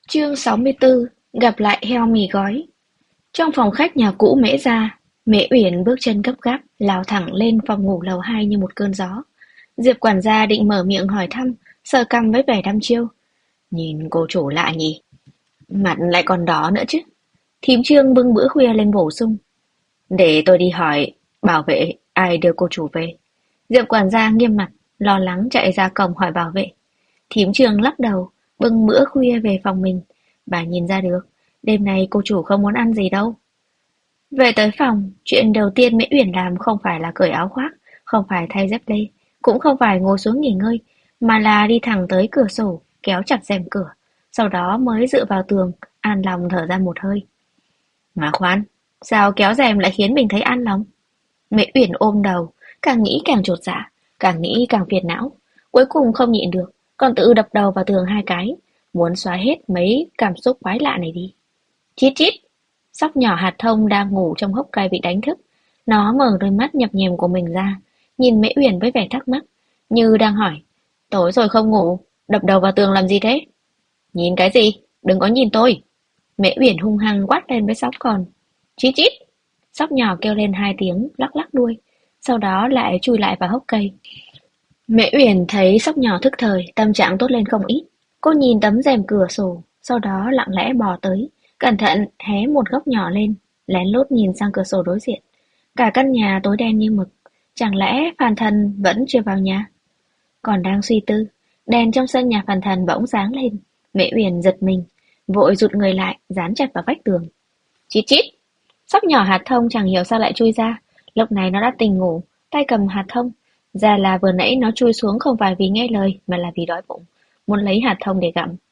Chương 64 gặp lại heo mì gói. Trong phòng khách nhà cũ Mễ gia, Mễ Uyển bước chân gấp gáp lao thẳng lên phòng ngủ lầu 2 như một cơn gió. Diệp quản gia định mở miệng hỏi thăm, sờ cằm với vẻ đăm chiêu. Nhìn cô chủ lạ nhỉ, mặt lại còn đỏ nữa chứ. Thím Trương bưng bữa khuya lên bổ sung. Để tôi đi hỏi bảo vệ ai đưa cô chủ về. Diệp quản gia nghiêm mặt, lo lắng chạy ra cổng hỏi bảo vệ. Thím Trương lắc đầu, bưng bữa khuya về phòng mình. Bà nhìn ra được, đêm nay cô chủ không muốn ăn gì đâu. Về tới phòng, chuyện đầu tiên Mễ Uyển làm không phải là cởi áo khoác, không phải thay dép lê, cũng không phải ngồi xuống nghỉ ngơi, mà là đi thẳng tới cửa sổ, kéo chặt rèm cửa, sau đó mới dựa vào tường, an lòng thở ra một hơi. Mà khoan, sao kéo rèm lại khiến mình thấy an lòng? Mễ Uyển ôm đầu, càng nghĩ càng chột dạ, càng nghĩ càng phiền não, cuối cùng không nhịn được, còn tự đập đầu vào tường hai cái, muốn xóa hết mấy cảm xúc quái lạ này đi. Chít chít, sóc nhỏ hạt thông đang ngủ trong hốc cây bị đánh thức. Nó mở đôi mắt nhập nhèm của mình ra, nhìn Mễ Uyển với vẻ thắc mắc, như đang hỏi, tối rồi không ngủ, đập đầu vào tường làm gì thế? Nhìn cái gì? Đừng có nhìn tôi. Mễ Uyển hung hăng quát lên với sóc con. Chít chít, sóc nhỏ kêu lên hai tiếng, lắc lắc đuôi, sau đó lại chui lại vào hốc cây. Mễ Uyển thấy sóc nhỏ thức thời, tâm trạng tốt lên không ít. Cô nhìn tấm rèm cửa sổ, sau đó lặng lẽ bò tới, cẩn thận hé một góc nhỏ lên, lén lút nhìn sang cửa sổ đối diện. Cả căn nhà tối đen như mực, chẳng lẽ Phan Thần vẫn chưa vào nhà? Còn đang suy tư, đèn trong sân nhà Phan Thần bỗng sáng lên. Mễ Uyển giật mình, vội rụt người lại, dán chặt vào vách tường. Chít chít, sóc nhỏ hạt thông chẳng hiểu sao lại chui ra. Lúc này nó đã tỉnh ngủ, tay cầm hạt thông. Ra là vừa nãy nó chui xuống không phải vì nghe lời, mà là vì đói bụng, muốn lấy hạt thông để gặm.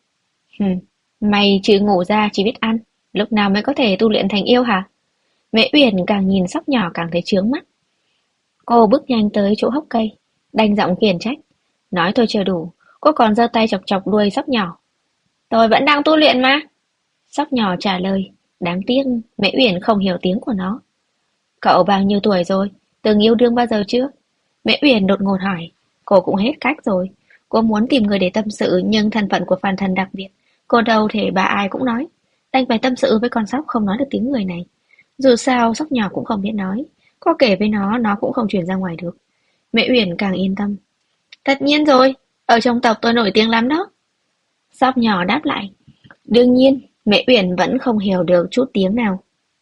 Mày trừ ngủ ra chỉ biết ăn, lúc nào mới có thể tu luyện thành yêu hả? Mễ Uyển càng nhìn sóc nhỏ càng thấy chướng mắt. Cô bước nhanh tới chỗ hốc cây, đanh giọng khiển trách. Nói thôi chưa đủ, cô còn giơ tay chọc chọc đuôi sóc nhỏ. Tôi vẫn đang tu luyện mà. Sóc nhỏ trả lời, đáng tiếc Mễ Uyển không hiểu tiếng của nó. Cậu bao nhiêu tuổi rồi? Từng yêu đương bao giờ chưa? Mễ Uyển đột ngột hỏi. Cô cũng hết cách rồi. Cô muốn tìm người để tâm sự, nhưng thân phận của Phan Thần đặc biệt. Cô đâu thể bà ai cũng nói. Đành phải tâm sự với con sóc không nói được tiếng người này. Dù sao sóc nhỏ cũng không biết nói. Có kể với nó cũng không truyền ra ngoài được. Mễ Uyển càng yên tâm. Tất nhiên rồi, ở trong tộc tôi nổi tiếng lắm đó. Sóc nhỏ đáp lại. Đương nhiên, Mễ Uyển vẫn không hiểu được chút tiếng nào.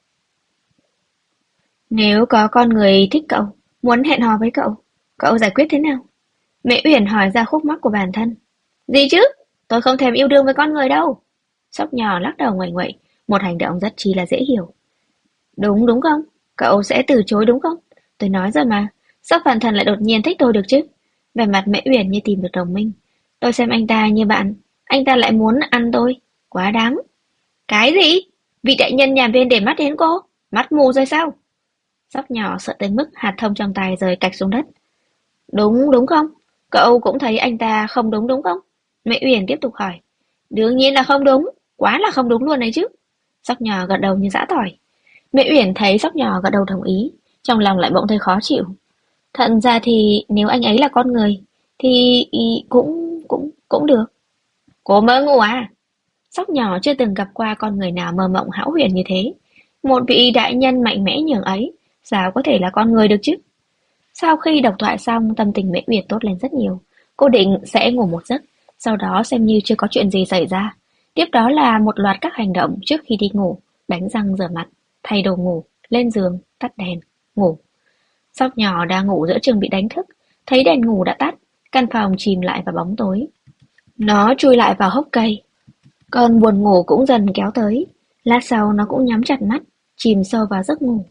Nếu có con người thích cậu, muốn hẹn hò với cậu, cậu giải quyết thế nào? Mễ Uyển hỏi ra khúc mắc của bản thân. Gì chứ? Tôi không thèm yêu đương với con người đâu. Sóc nhỏ lắc đầu nguậy nguậy, một hành động rất chi là dễ hiểu. Đúng đúng không? Cậu sẽ từ chối đúng không? Tôi nói rồi mà, sao Phan Thần lại đột nhiên thích tôi được chứ? Vẻ mặt Mễ Uyển như tìm được đồng minh. Tôi xem anh ta như bạn, anh ta lại muốn ăn tôi. Quá đáng. Cái gì? Vị đại nhân nhà bên để mắt đến cô? Mắt mù rồi sao? Sóc nhỏ sợ tới mức hạt thông trong tay rơi cạch xuống đất. Đúng đúng không? Cậu cũng thấy anh ta không đúng đúng không? Mẹ Uyển tiếp tục hỏi. Đương nhiên là không đúng, quá là không đúng luôn đấy chứ. Sóc nhỏ gật đầu như giã tỏi. Mẹ Uyển thấy sóc nhỏ gật đầu đồng ý, trong lòng lại bỗng thấy khó chịu. Thật ra thì nếu anh ấy là con người, thì cũng cũng cũng được. Cô mơ ngủ à? Sóc nhỏ chưa từng gặp qua con người nào mơ mộng hão huyền như thế. Một vị đại nhân mạnh mẽ nhường ấy, sao có thể là con người được chứ? Sau khi độc thoại xong, tâm tình Mễ Uyển tốt lên rất nhiều. Cô định sẽ ngủ một giấc, sau đó xem như chưa có chuyện gì xảy ra. Tiếp đó là một loạt các hành động trước khi đi ngủ, đánh răng rửa mặt, thay đồ ngủ, lên giường, tắt đèn, ngủ. Sóc nhỏ đang ngủ giữa chừng bị đánh thức, thấy đèn ngủ đã tắt, căn phòng chìm lại vào bóng tối. Nó chui lại vào hốc cây, cơn buồn ngủ cũng dần kéo tới. Lát sau nó cũng nhắm chặt mắt, chìm sâu vào giấc ngủ.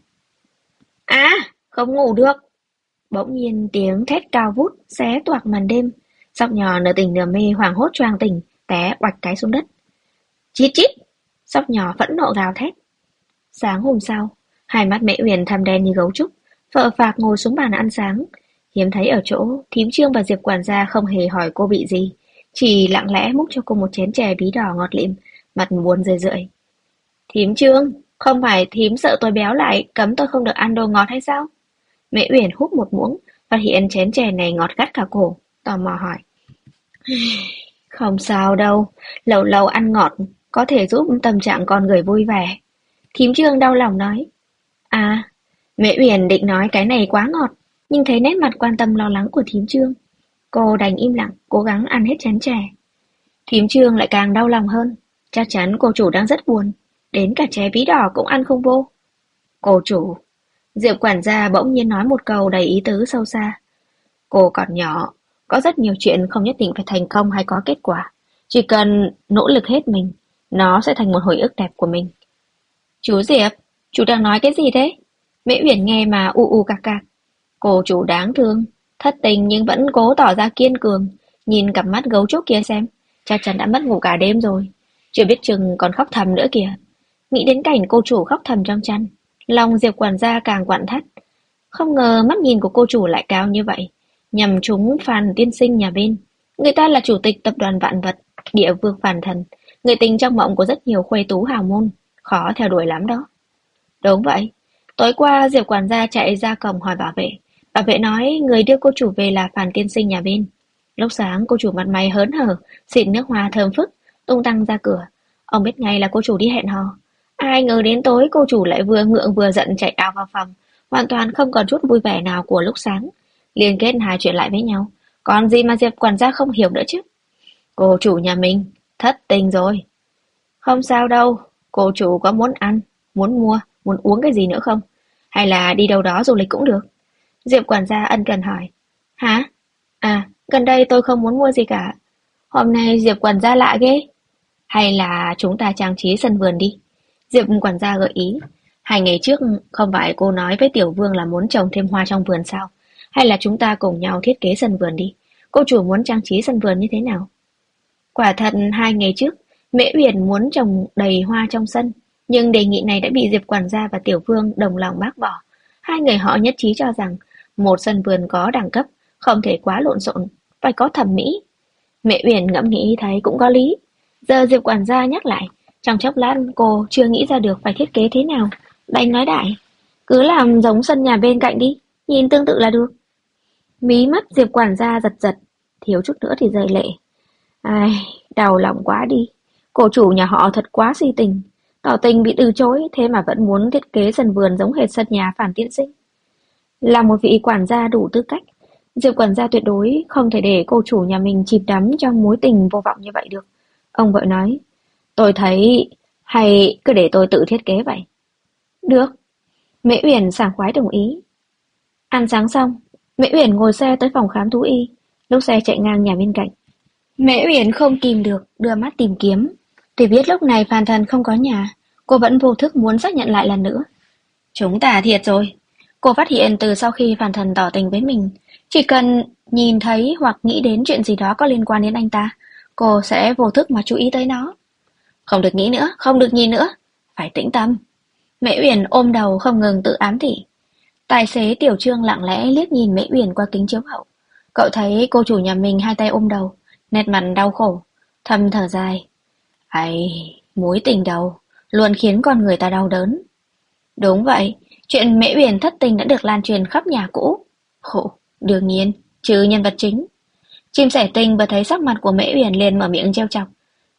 À, không ngủ được. Bỗng nhiên tiếng thét cao vút xé toạc màn đêm. Sóc nhỏ nửa tỉnh nửa mê hoảng hốt choàng tỉnh, té oạch cái xuống đất. Chít chít! Sóc nhỏ phẫn nộ gào thét. Sáng hôm sau, hai mắt Mễ Uyển thâm đen như gấu trúc, phờ phạc ngồi xuống bàn ăn sáng. Hiếm thấy ở chỗ, thím Trương và Diệp quản gia không hề hỏi cô bị gì, chỉ lặng lẽ múc cho cô một chén chè bí đỏ ngọt lịm, mặt buồn rười rượi. Thím Trương, không phải thím sợ tôi béo lại, cấm tôi không được ăn đồ ngọt hay sao? Mễ Uyển húp một muỗng, phát hiện chén chè này ngọt gắt cả cổ, tò mò hỏi. Không sao đâu, lâu lâu ăn ngọt có thể giúp tâm trạng con người vui vẻ. Thím Trương đau lòng nói. À, Mễ Uyển định nói cái này quá ngọt, nhưng thấy nét mặt quan tâm lo lắng của thím Trương. Cô đành im lặng, cố gắng ăn hết chén chè. Thím Trương lại càng đau lòng hơn. Chắc chắn cô chủ đang rất buồn, đến cả chè bí đỏ cũng ăn không vô. Cô chủ, Diệp quản gia bỗng nhiên nói một câu đầy ý tứ sâu xa. Cô còn nhỏ, có rất nhiều chuyện không nhất định phải thành công hay có kết quả. Chỉ cần nỗ lực hết mình, nó sẽ thành một hồi ức đẹp của mình. Chú Diệp, chú đang nói cái gì thế? Mễ Uyển nghe mà u u cạc cạc. Cô chủ đáng thương, thất tình nhưng vẫn cố tỏ ra kiên cường. Nhìn cặp mắt gấu trúc kia xem, chắc chắn đã mất ngủ cả đêm rồi. Chưa biết chừng còn khóc thầm nữa kìa. Nghĩ đến cảnh cô chủ khóc thầm trong chăn, lòng Diệp quản gia càng quặn thắt. Không ngờ mắt nhìn của cô chủ lại cao như vậy, nhằm trúng Phan tiên sinh nhà bên. Người ta là chủ tịch tập đoàn Vạn Vật, địa vương phản thần, người tình trong mộng của rất nhiều khuê tú hào môn, khó theo đuổi lắm đó. Đúng vậy, tối qua Diệp quản gia chạy ra cổng hỏi bảo vệ. Bảo vệ nói người đưa cô chủ về là Phan tiên sinh nhà bên. Lúc sáng cô chủ mặt mày hớn hở, xịt nước hoa thơm phức, tung tăng ra cửa. Ông biết ngay là cô chủ đi hẹn hò. Ai ngờ đến tối cô chủ lại vừa ngượng vừa giận chạy ào vào phòng, hoàn toàn không còn chút vui vẻ nào của lúc sáng. Liên kết hai chuyện lại với nhau, còn gì mà Diệp quản gia không hiểu nữa chứ. Cô chủ nhà mình thất tình rồi. Không sao đâu, cô chủ có muốn ăn, muốn mua, muốn uống cái gì nữa không? Hay là đi đâu đó du lịch cũng được. Diệp quản gia ân cần hỏi. Hả? À, gần đây tôi không muốn mua gì cả. Hôm nay Diệp quản gia lạ ghê. Hay là chúng ta trang trí sân vườn đi. Diệp quản gia gợi ý. 2 ngày trước không phải cô nói với Tiểu Vương là muốn trồng thêm hoa trong vườn sao? Hay là chúng ta cùng nhau thiết kế sân vườn đi. Cô chủ muốn trang trí sân vườn như thế nào? Quả thật 2 ngày trước, Mễ Uyển muốn trồng đầy hoa trong sân, nhưng đề nghị này đã bị Diệp quản gia và Tiểu Vương đồng lòng bác bỏ. 2 người họ nhất trí cho rằng một sân vườn có đẳng cấp, không thể quá lộn xộn, phải có thẩm mỹ. Mễ Uyển ngẫm nghĩ thấy cũng có lý. Giờ Diệp quản gia nhắc lại, trong chốc lát cô chưa nghĩ ra được phải thiết kế thế nào. Đành nói đại, cứ làm giống sân nhà bên cạnh đi, nhìn tương tự là được. Mí mắt Diệp quản gia giật giật, thiếu chút nữa thì rơi lệ. Ai, đau lòng quá đi. Cô chủ nhà họ thật quá si tình. Tỏ tình bị từ chối, thế mà vẫn muốn thiết kế sân vườn giống hệt sân nhà Phan tiên sinh. Là một vị quản gia đủ tư cách, Diệp quản gia tuyệt đối không thể để cô chủ nhà mình chìm đắm trong mối tình vô vọng như vậy được. Ông vợ nói, tôi thấy hay cứ để tôi tự thiết kế vậy. Được. Mễ Uyển sảng khoái đồng ý. Ăn sáng xong, Mễ Uyển ngồi xe tới phòng khám thú y. Lúc xe chạy ngang nhà bên cạnh, Mễ Uyển không kìm được, đưa mắt tìm kiếm. Tuy biết lúc này Phan Thần không có nhà, cô vẫn vô thức muốn xác nhận lại lần nữa. Chúng ta thiệt rồi. Cô phát hiện từ sau khi Phan Thần tỏ tình với mình, chỉ cần nhìn thấy hoặc nghĩ đến chuyện gì đó có liên quan đến anh ta, cô sẽ vô thức mà chú ý tới nó. Không được nghĩ nữa, không được nhìn nữa. Phải tĩnh tâm. Mễ Uyển ôm đầu không ngừng tự ám thị. Tài xế Tiểu Trương lặng lẽ liếc nhìn Mễ Uyển qua kính chiếu hậu. Cậu thấy cô chủ nhà mình hai tay ôm đầu, nét mặt đau khổ, thầm thở dài. Ấy, mối tình đầu luôn khiến con người ta đau đớn. Đúng vậy, chuyện Mễ Uyển thất tình đã được lan truyền khắp nhà cũ. Khổ, đương nhiên, trừ nhân vật chính. Chim sẻ tinh vừa thấy sắc mặt của Mễ Uyển liền mở miệng trêu chọc.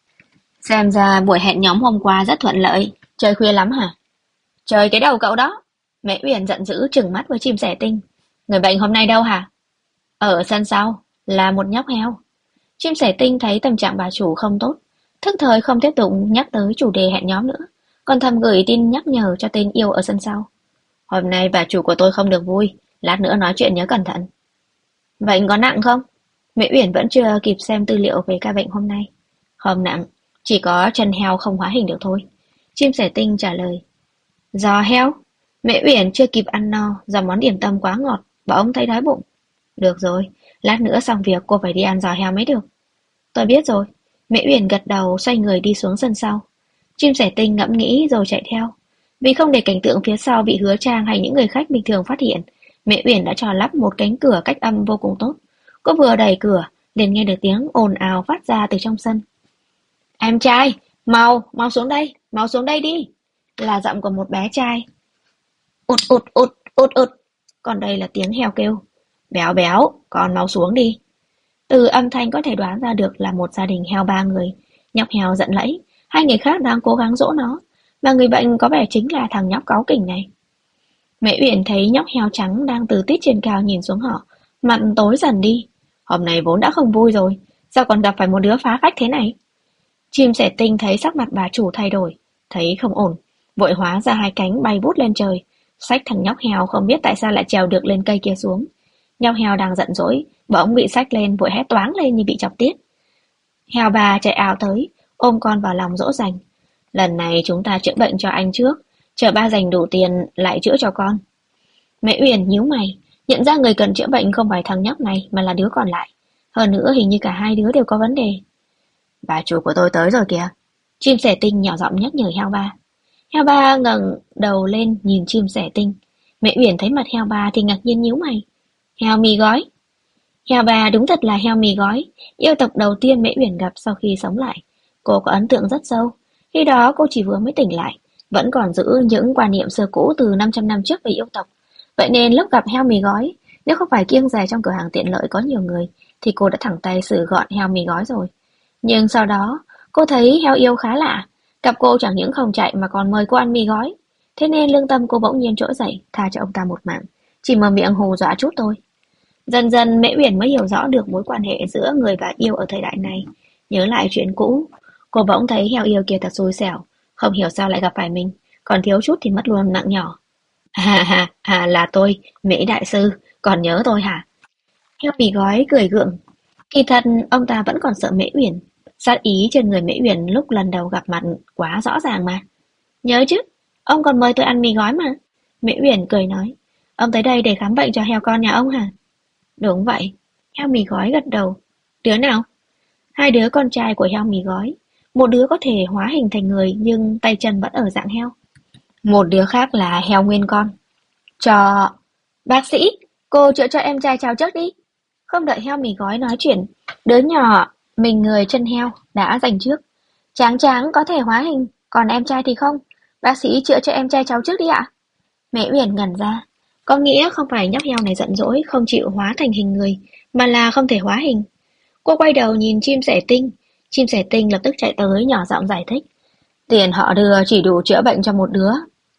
Xem ra buổi hẹn nhóm hôm qua rất thuận lợi, chơi khuya lắm hả? Chơi cái đầu cậu đó. Mễ Uyển giận dữ trừng mắt với chim sẻ tinh. Người bệnh hôm nay đâu hả? Ở sân sau, là một nhóc heo. Chim sẻ tinh thấy tâm trạng bà chủ không tốt, thức thời không tiếp tục nhắc tới chủ đề hẹn nhóm nữa, còn thầm gửi tin nhắc nhở cho tên yêu ở sân sau. Hôm nay bà chủ của tôi không được vui, lát nữa nói chuyện nhớ cẩn thận. Vậy có nặng không? Mễ Uyển vẫn chưa kịp xem tư liệu về ca bệnh hôm nay. Không nặng, chỉ có chân heo không hóa hình được thôi. Chim sẻ tinh trả lời. Giò heo? Mễ Uyển chưa kịp ăn no do món điểm tâm quá ngọt, bảo ông thấy đói bụng. Được rồi, lát nữa xong việc cô phải đi ăn giò heo mới được. Tôi biết rồi. Mễ Uyển gật đầu xoay người đi xuống sân sau. Chim sẻ tinh ngẫm nghĩ rồi chạy theo. Vì không để cảnh tượng phía sau bị Hứa Trang hay những người khách bình thường phát hiện, Mễ Uyển đã cho lắp một cánh cửa cách âm vô cùng tốt. Cô vừa đẩy cửa, liền nghe được tiếng ồn ào phát ra từ trong sân. Em trai, mau xuống đây đi. Là giọng của một bé trai. Ụt ụt ụt ụt ụt. Còn đây là tiếng heo kêu. Béo béo, con mau xuống đi. Từ âm thanh có thể đoán ra được là một gia đình heo ba người. Nhóc heo giận lẫy, hai người khác đang cố gắng dỗ nó, mà người bệnh có vẻ chính là thằng nhóc cáu kỉnh này. Mễ Uyển thấy nhóc heo trắng đang từ tít trên cao nhìn xuống họ, mặt tối dần đi. Hôm nay vốn đã không vui rồi, sao còn gặp phải một đứa phá phách thế này? Chim sẻ tinh thấy sắc mặt bà chủ thay đổi, thấy không ổn, vội hóa ra hai cánh bay vút lên trời, xách thằng nhóc heo không biết tại sao lại trèo được lên cây kia xuống. Nhóc heo đang giận dỗi, bỗng bị xách lên vội hét toáng lên như bị chọc tiết. Heo bà chạy ào tới, ôm con vào lòng dỗ dành. Lần này chúng ta chữa bệnh cho anh trước, chờ ba dành đủ tiền lại chữa cho con. Mẹ Uyển nhíu mày, nhận ra người cần chữa bệnh không phải thằng nhóc này mà là đứa còn lại. Hơn nữa hình như cả hai đứa đều có vấn đề. Bà chủ của tôi tới rồi kìa. Chim sẻ tinh nhỏ giọng nhắc nhở heo ba. Heo ba ngẩng đầu lên nhìn chim sẻ tinh. Mẹ Uyển thấy mặt heo ba thì ngạc nhiên nhíu mày. Heo mì gói. Heo ba đúng thật là heo mì gói, yêu tộc đầu tiên Mễ Uyển gặp sau khi sống lại. Cô có ấn tượng rất sâu. Khi đó cô chỉ vừa mới tỉnh lại, vẫn còn giữ những quan niệm xưa cũ từ 500 năm trước về yêu tộc. Vậy nên lúc gặp heo mì gói, nếu không phải kiêng dè trong cửa hàng tiện lợi có nhiều người, thì cô đã thẳng tay xử gọn heo mì gói rồi. Nhưng sau đó, cô thấy heo yêu khá lạ. Gặp cô chẳng những không chạy mà còn mời cô ăn mì gói. Thế nên lương tâm cô bỗng nhiên trỗi dậy, tha cho ông ta một mạng. Chỉ mở miệng hù dọa chút thôi. Dần dần Mễ Uyển mới hiểu rõ được mối quan hệ giữa người và yêu ở thời đại này. Nhớ lại chuyện cũ, cô bỗng thấy heo yêu kia thật xui xẻo, không hiểu sao lại gặp phải mình, còn thiếu chút thì mất luôn nặng nhỏ. Là tôi, Mễ đại sư, còn nhớ tôi hả? Heo mì gói cười gượng. Kỳ thật ông ta vẫn còn sợ Mễ Uyển. Sát ý trên người Mễ Uyển lúc lần đầu gặp mặt quá rõ ràng mà. Nhớ chứ, ông còn mời tôi ăn mì gói mà. Mễ Uyển cười nói, ông tới đây để khám bệnh cho heo con nhà ông hả? Đúng vậy. Heo mì gói gật đầu. Đứa nào? Hai đứa con trai của heo mì gói. Một đứa có thể hóa hình thành người nhưng tay chân vẫn ở dạng heo. Một đứa khác là heo nguyên con. Cho... Bác sĩ, cô chữa cho em trai cháu trước đi. Không đợi heo mì gói nói chuyện, đứa nhỏ, mình người chân heo, đã giành trước. Tráng tráng có thể hóa hình, còn em trai thì không. Bác sĩ chữa cho em trai cháu trước đi ạ. Mẹ Uyển ngẩn ra. Có nghĩa không phải nhóc heo này giận dỗi không chịu hóa thành hình người, mà là không thể hóa hình. Cô quay đầu nhìn chim sẻ tinh. Chim sẻ tinh lập tức chạy tới nhỏ giọng giải thích. Tiền họ đưa chỉ đủ chữa bệnh cho một đứa.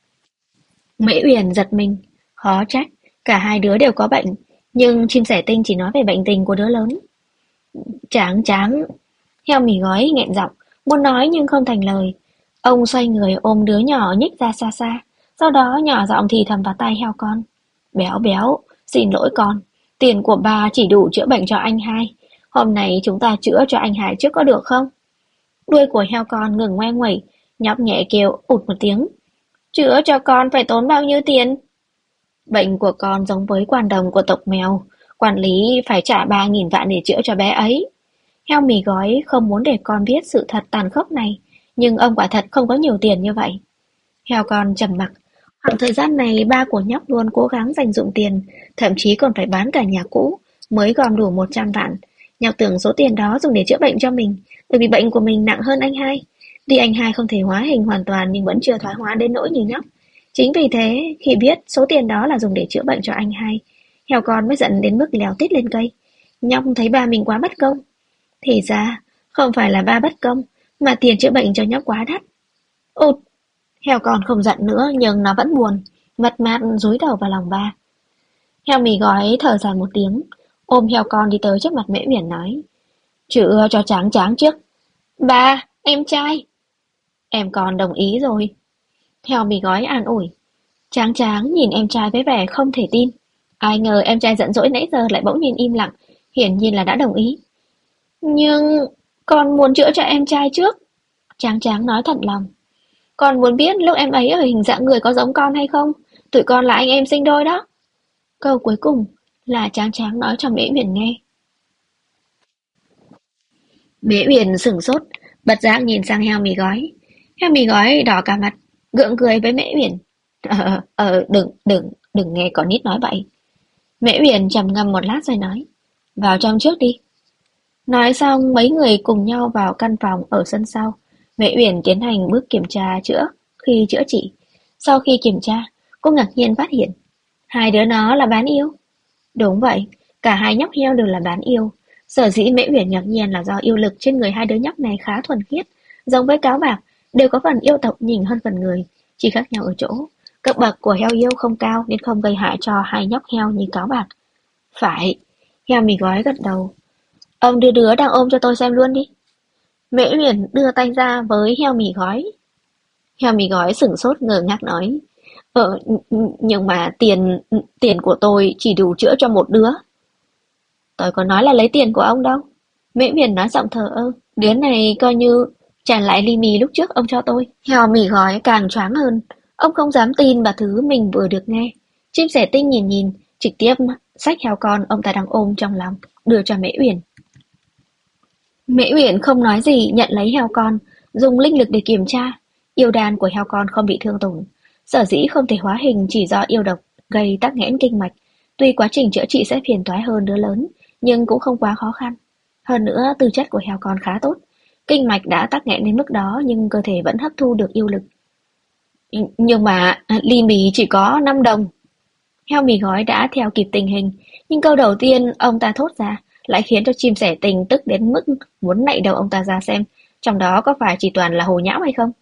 Mễ Uyển giật mình. Khó trách, cả hai đứa đều có bệnh. Nhưng chim sẻ tinh chỉ nói về bệnh tình của đứa lớn. Tráng tráng. Heo mì gói nghẹn giọng, muốn nói nhưng không thành lời. Ông xoay người ôm đứa nhỏ nhích ra xa xa. Sau đó nhỏ giọng thì thầm vào tai heo con. Béo béo, xin lỗi con. Tiền của bà chỉ đủ chữa bệnh cho anh hai. Hôm nay chúng ta chữa cho anh hai trước có được không? Đuôi của heo con ngừng ngoe nguẩy, nhóc nhẹ kêu ụt một tiếng. Chữa cho con phải tốn bao nhiêu tiền? Bệnh của con giống với quan đồng của tộc mèo. Quản lý phải trả 3.000 vạn để chữa cho bé ấy. Heo mì gói không muốn để con biết sự thật tàn khốc này. Nhưng ông quả thật không có nhiều tiền như vậy. Heo con trầm mặc. Khoảng thời gian này ba của nhóc luôn cố gắng dành dụm tiền, thậm chí còn phải bán cả nhà cũ, mới gom đủ 100 vạn. Nhóc tưởng số tiền đó dùng để chữa bệnh cho mình, bởi vì bệnh của mình nặng hơn anh hai. Tuy anh hai không thể hóa hình hoàn toàn nhưng vẫn chưa thoái hóa đến nỗi như nhóc. Chính vì thế, khi biết số tiền đó là dùng để chữa bệnh cho anh hai, heo con mới giận đến mức leo tít lên cây. Nhóc thấy ba mình quá bất công. Thì ra, không phải là ba bất công, mà tiền chữa bệnh cho nhóc quá đắt. Ụt! Heo con không giận nữa nhưng nó vẫn buồn, mất mát dúi đầu vào lòng ba. Heo mì gói thở dài một tiếng, ôm heo con đi tới trước mặt Mễ Uyển nói. Chữa cho tráng tráng trước. Ba, em trai. Em con đồng ý rồi. Heo mì gói an ủi. Tráng tráng nhìn em trai với vẻ không thể tin. Ai ngờ em trai giận dỗi nãy giờ lại bỗng nhiên im lặng, hiển nhiên là đã đồng ý. Nhưng con muốn chữa cho em trai trước. Tráng tráng nói thật lòng. Con muốn biết lúc em ấy ở hình dạng người có giống con hay không? Tụi con là anh em sinh đôi đó. Câu cuối cùng là Tráng Tráng nói cho Mễ Uyển nghe. Mễ Uyển sửng sốt, bật giác nhìn sang heo mì gói. Heo mì gói đỏ cả mặt, gượng cười với Mễ Uyển. Đừng nghe con nít nói bậy. Mễ Uyển trầm ngâm một lát rồi nói. Vào trong trước đi. Nói xong mấy người cùng nhau vào căn phòng ở sân sau. Mễ Uyển tiến hành bước kiểm tra khi chữa trị. Sau khi kiểm tra, cô ngạc nhiên phát hiện hai đứa nó là bán yêu. Đúng vậy, cả hai nhóc heo đều là bán yêu. Sở dĩ Mễ Uyển ngạc nhiên là do yêu lực trên người hai đứa nhóc này khá thuần khiết, giống với cáo bạc, đều có phần yêu tộc nhìn hơn phần người, chỉ khác nhau ở chỗ cấp bậc của heo yêu không cao nên không gây hại cho hai nhóc heo như cáo bạc. Phải, heo mì gói gật đầu. Ông đưa đứa đang ôm cho tôi xem luôn đi. Mễ Uyển đưa tay ra với heo mì gói. Heo mì gói sửng sốt ngơ ngác nói. Nhưng mà tiền của tôi chỉ đủ chữa cho một đứa. Tôi có nói là lấy tiền của ông đâu. Mễ Uyển nói giọng thờ ơ. Đứa này coi như trả lại ly mì lúc trước ông cho tôi. Heo mì gói càng choáng hơn. Ông không dám tin vào thứ mình vừa được nghe. Chim sẻ tinh nhìn nhìn, trực tiếp xách heo con ông ta đang ôm trong lòng, đưa cho Mễ Uyển. Mễ Uyển không nói gì nhận lấy heo con, dùng linh lực để kiểm tra. Yêu đan của heo con không bị thương tổn. Sở dĩ không thể hóa hình chỉ do yêu độc gây tắc nghẽn kinh mạch. Tuy quá trình chữa trị sẽ phiền toái hơn đứa lớn, nhưng cũng không quá khó khăn. Hơn nữa, tư chất của heo con khá tốt. Kinh mạch đã tắc nghẽn đến mức đó nhưng cơ thể vẫn hấp thu được yêu lực. Nhưng mà ly mì chỉ có 5 đồng. Heo mì gói đã theo kịp tình hình, nhưng câu đầu tiên ông ta thốt ra lại khiến cho chim sẻ tình tức đến mức muốn nạy đầu ông ta ra xem, trong đó có phải chỉ toàn là hồ nhão hay không?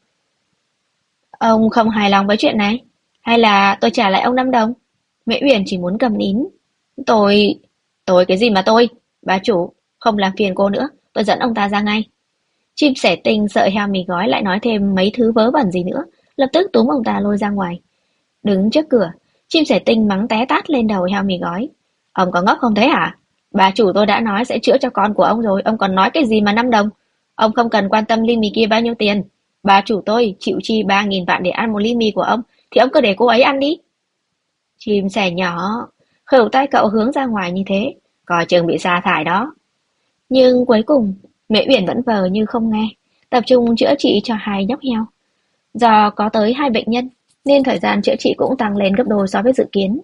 Ông không hài lòng với chuyện này? Hay là tôi trả lại ông 5 đồng? Mễ Uyển chỉ muốn cầm nín. Tôi... Tôi cái gì mà tôi? Bà chủ, không làm phiền cô nữa, tôi dẫn ông ta ra ngay. Chim sẻ tinh sợ heo mì gói lại nói thêm mấy thứ vớ vẩn gì nữa, lập tức túm ông ta lôi ra ngoài. Đứng trước cửa, chim sẻ tinh mắng té tát lên đầu heo mì gói. Ông có ngốc không thế hả? Bà chủ tôi đã nói sẽ chữa cho con của ông rồi, ông còn nói cái gì mà 5 đồng? Ông không cần quan tâm ly mì kia bao nhiêu tiền. Bà chủ tôi chịu chi 3.000 vạn để ăn một ly mì của ông, thì ông cứ để cô ấy ăn đi. Chim sẻ nhỏ, khẩu tay cậu hướng ra ngoài như thế, coi chừng bị sa thải đó. Nhưng cuối cùng, Mễ Uyển vẫn vờ như không nghe, tập trung chữa trị cho hai nhóc heo. Do có tới 2 bệnh nhân, nên thời gian chữa trị cũng tăng lên gấp đôi so với dự kiến.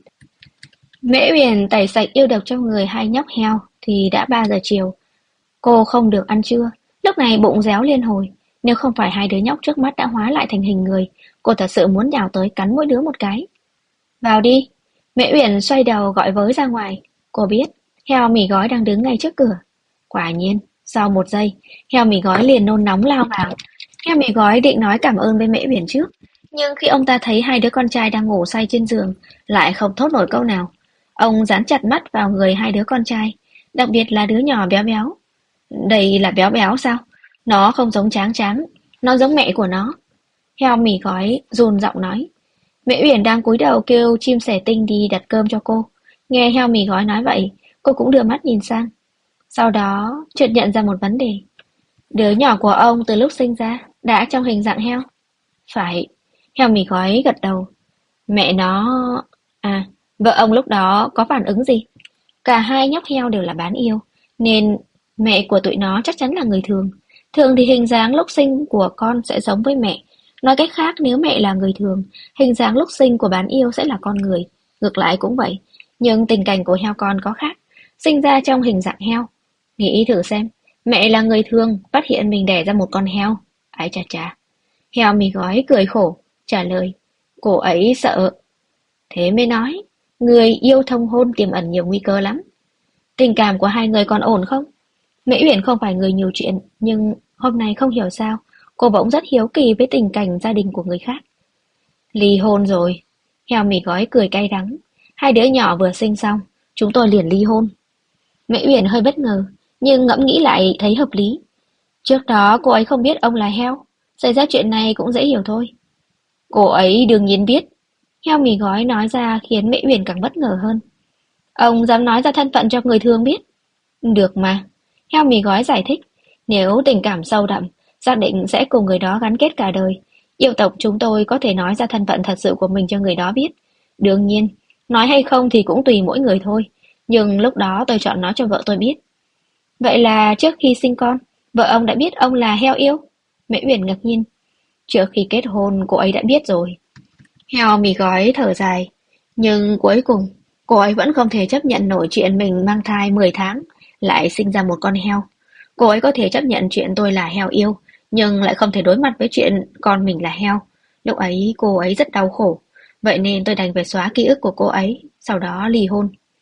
Mễ Uyển tẩy sạch yêu độc trong người hai nhóc heo thì đã 3 giờ chiều. Cô không được ăn trưa, lúc này bụng réo liên hồi. Nếu không phải hai đứa nhóc trước mắt đã hóa lại thành hình người, cô thật sự muốn nhào tới cắn mỗi đứa một cái. Vào đi. Mễ Uyển xoay đầu gọi với ra ngoài. Cô biết, heo mì gói đang đứng ngay trước cửa. Quả nhiên, sau 1 giây, heo mì gói liền nôn nóng lao vào. Heo mì gói định nói cảm ơn với Mễ Uyển trước, nhưng khi ông ta thấy hai đứa con trai đang ngủ say trên giường, lại không thốt nổi câu nào. Ông dán chặt mắt vào người hai đứa con trai, đặc biệt là đứa nhỏ béo béo. Đây là béo béo sao? Nó không giống Tráng Tráng, nó giống mẹ của nó. Heo mì gói run giọng nói. Mễ Uyển đang cúi đầu kêu chim sẻ tinh đi đặt cơm cho cô. Nghe heo mì gói nói vậy, cô cũng đưa mắt nhìn sang. Sau đó, chợt nhận ra một vấn đề. Đứa nhỏ của ông từ lúc sinh ra đã trong hình dạng heo. Phải, heo mì gói gật đầu. Mẹ nó... À, vợ ông lúc đó có phản ứng gì? Cả hai nhóc heo đều là bán yêu, nên mẹ của tụi nó chắc chắn là người thường. Thường thì hình dáng lúc sinh của con sẽ giống với mẹ. Nói cách khác, nếu mẹ là người thường, hình dáng lúc sinh của bán yêu sẽ là con người. Ngược lại cũng vậy, nhưng tình cảnh của heo con có khác. Sinh ra trong hình dạng heo. Nghĩ thử xem, mẹ là người thường, phát hiện mình đẻ ra một con heo. Ái chà chà. Heo mì gói cười khổ, trả lời. Cô ấy sợ. Thế mới nói, người yêu thông hôn tiềm ẩn nhiều nguy cơ lắm. Tình cảm của hai người còn ổn không? Mễ Uyển không phải người nhiều chuyện, nhưng hôm nay không hiểu sao, cô bỗng rất hiếu kỳ với tình cảnh gia đình của người khác. Ly hôn rồi. Heo mì gói cười cay đắng. Hai đứa nhỏ vừa sinh xong, chúng tôi liền ly hôn. Mễ Uyển hơi bất ngờ, nhưng ngẫm nghĩ lại thấy hợp lý. Trước đó cô ấy không biết ông là heo, xảy ra chuyện này cũng dễ hiểu thôi. Cô ấy đương nhiên biết. Heo mì gói nói ra khiến Mễ Uyển càng bất ngờ hơn. Ông dám nói ra thân phận cho người thường biết? Được mà. Heo mì gói giải thích. Nếu tình cảm sâu đậm, xác định sẽ cùng người đó gắn kết cả đời. Yêu tộc chúng tôi có thể nói ra thân phận thật sự của mình cho người đó biết. Đương nhiên, nói hay không thì cũng tùy mỗi người thôi. Nhưng lúc đó tôi chọn nói cho vợ tôi biết. Vậy là trước khi sinh con, vợ ông đã biết ông là heo yêu? Mễ Uyển ngạc nhiên. Trước khi kết hôn cô ấy đã biết rồi. Heo mì gói thở dài. Nhưng cuối cùng, cô ấy vẫn không thể chấp nhận nổi chuyện mình mang thai 10 tháng, lại sinh ra một con heo. Cô ấy có thể chấp nhận chuyện tôi là heo yêu, nhưng lại không thể đối mặt với chuyện con mình là heo. Lúc ấy cô ấy rất đau khổ, vậy nên tôi đành phải xóa ký ức của cô ấy, sau đó ly hôn.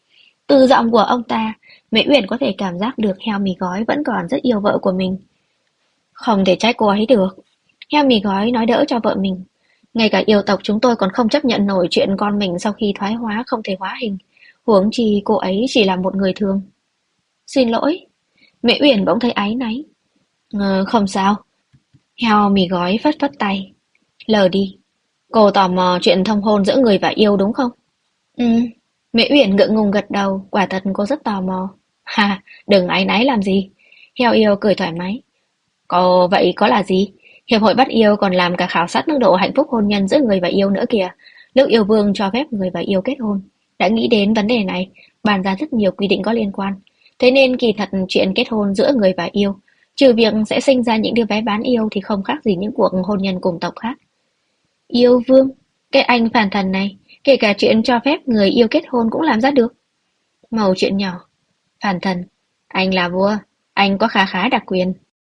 Từ giọng của ông ta, Mễ Uyển có thể cảm giác được heo mì gói vẫn còn rất yêu vợ của mình. Không thể trách cô ấy được. Heo mì gói nói đỡ cho vợ mình. Ngay cả yêu tộc chúng tôi còn không chấp nhận nổi chuyện con mình sau khi thoái hóa không thể hóa hình. Huống chi cô ấy chỉ là một người thường. Xin lỗi. Mễ Uyển bỗng thấy áy náy. Không sao. Heo mì gói phất phất tay. Lờ đi. Cô tò mò chuyện thông hôn giữa người và yêu đúng không? Ừ. Mễ Uyển ngượng ngùng gật đầu. Quả thật cô rất tò mò. Ha, đừng áy náy làm gì. Heo yêu cười thoải mái. Vậy có là gì? Hiệp hội bắt yêu còn làm cả khảo sát mức độ hạnh phúc hôn nhân giữa người và yêu nữa kìa. Lúc yêu vương cho phép người và yêu kết hôn. Đã nghĩ đến vấn đề này, bàn ra rất nhiều quy định có liên quan. Thế nên kỳ thật chuyện kết hôn giữa người và yêu, trừ việc sẽ sinh ra những đứa bé bán yêu thì không khác gì những cuộc hôn nhân cùng tộc khác. Yêu vương, cái anh phản thần này, kể cả chuyện cho phép người yêu kết hôn cũng làm ra được. Mẩu chuyện nhỏ. Phản thần, anh là vua, anh có khá khá đặc quyền.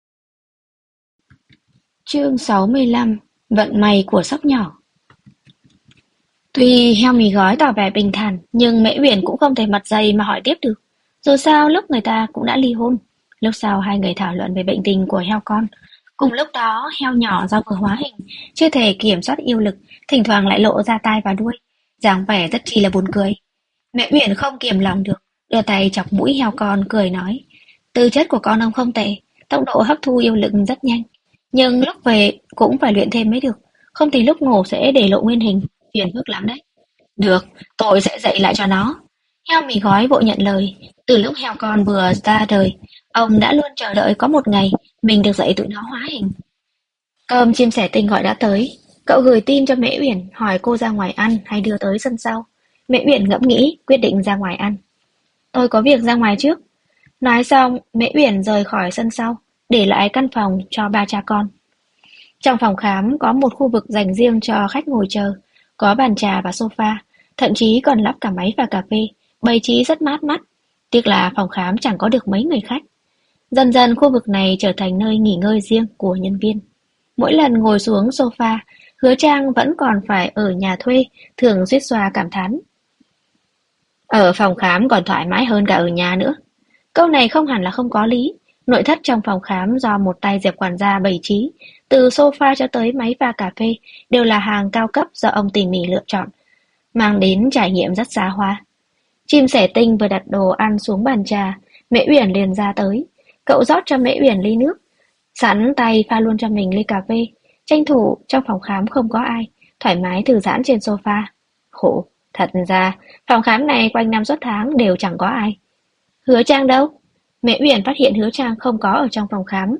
Chương 65: Vận may của sóc nhỏ. Tuy heo mì gói tỏ vẻ bình thản, nhưng Mễ Uyển cũng không thể mặt dày mà hỏi tiếp được. Dù sao lúc người ta cũng đã ly hôn. Lúc sau hai người thảo luận về bệnh tình của heo con. Cùng lúc đó, heo nhỏ do vừa hóa hình, chưa thể kiểm soát yêu lực, thỉnh thoảng lại lộ ra tai và đuôi, dáng vẻ rất chi là buồn cười. Mẹ Uyển không kiềm lòng được, đưa tay chọc mũi heo con cười nói: tư chất của con ông không tệ, tốc độ hấp thu yêu lực rất nhanh, nhưng lúc về cũng phải luyện thêm mới được, không thì lúc ngủ sẽ để lộ nguyên hình, phiền phức lắm đấy. Được, tôi sẽ dạy lại cho nó. Heo mì gói vội nhận lời. Từ lúc heo con vừa ra đời, ông đã luôn chờ đợi có một ngày mình được dạy tụi nó hóa hình. Cơm chim sẻ tinh gọi đã tới. Cậu gửi tin cho Mễ Uyển hỏi cô ra ngoài ăn hay đưa tới sân sau. Mễ Uyển ngẫm nghĩ, quyết định ra ngoài ăn. Tôi có việc ra ngoài trước. Nói xong, Mễ Uyển rời khỏi sân sau, để lại căn phòng cho ba cha con. Trong phòng khám có một khu vực dành riêng cho khách ngồi chờ, có bàn trà và sofa, thậm chí còn lắp cả máy pha cà phê, bày trí rất mát mắt. Tiếc là phòng khám chẳng có được mấy người khách. Dần dần khu vực này trở thành nơi nghỉ ngơi riêng của nhân viên. Mỗi lần ngồi xuống sofa, Hứa Trang vẫn còn phải ở nhà thuê, thường suýt xoa cảm thán. Ở phòng khám còn thoải mái hơn cả ở nhà nữa. Câu này không hẳn là không có lý. Nội thất trong phòng khám do một tay Diệp quản gia bày trí, từ sofa cho tới máy pha cà phê đều là hàng cao cấp do ông tỉ mỉ lựa chọn, mang đến trải nghiệm rất xa hoa. Chim sẻ tinh vừa đặt đồ ăn xuống bàn trà, Mễ Uyển liền ra tới. Cậu rót cho Mễ Uyển ly nước, sẵn tay pha luôn cho mình ly cà phê. Tranh thủ trong phòng khám không có ai, thoải mái thư giãn trên sofa. Khổ, thật ra phòng khám này quanh năm suốt tháng đều chẳng có ai. Hứa Trang đâu? Mễ Uyển phát hiện Hứa Trang không có ở trong phòng khám.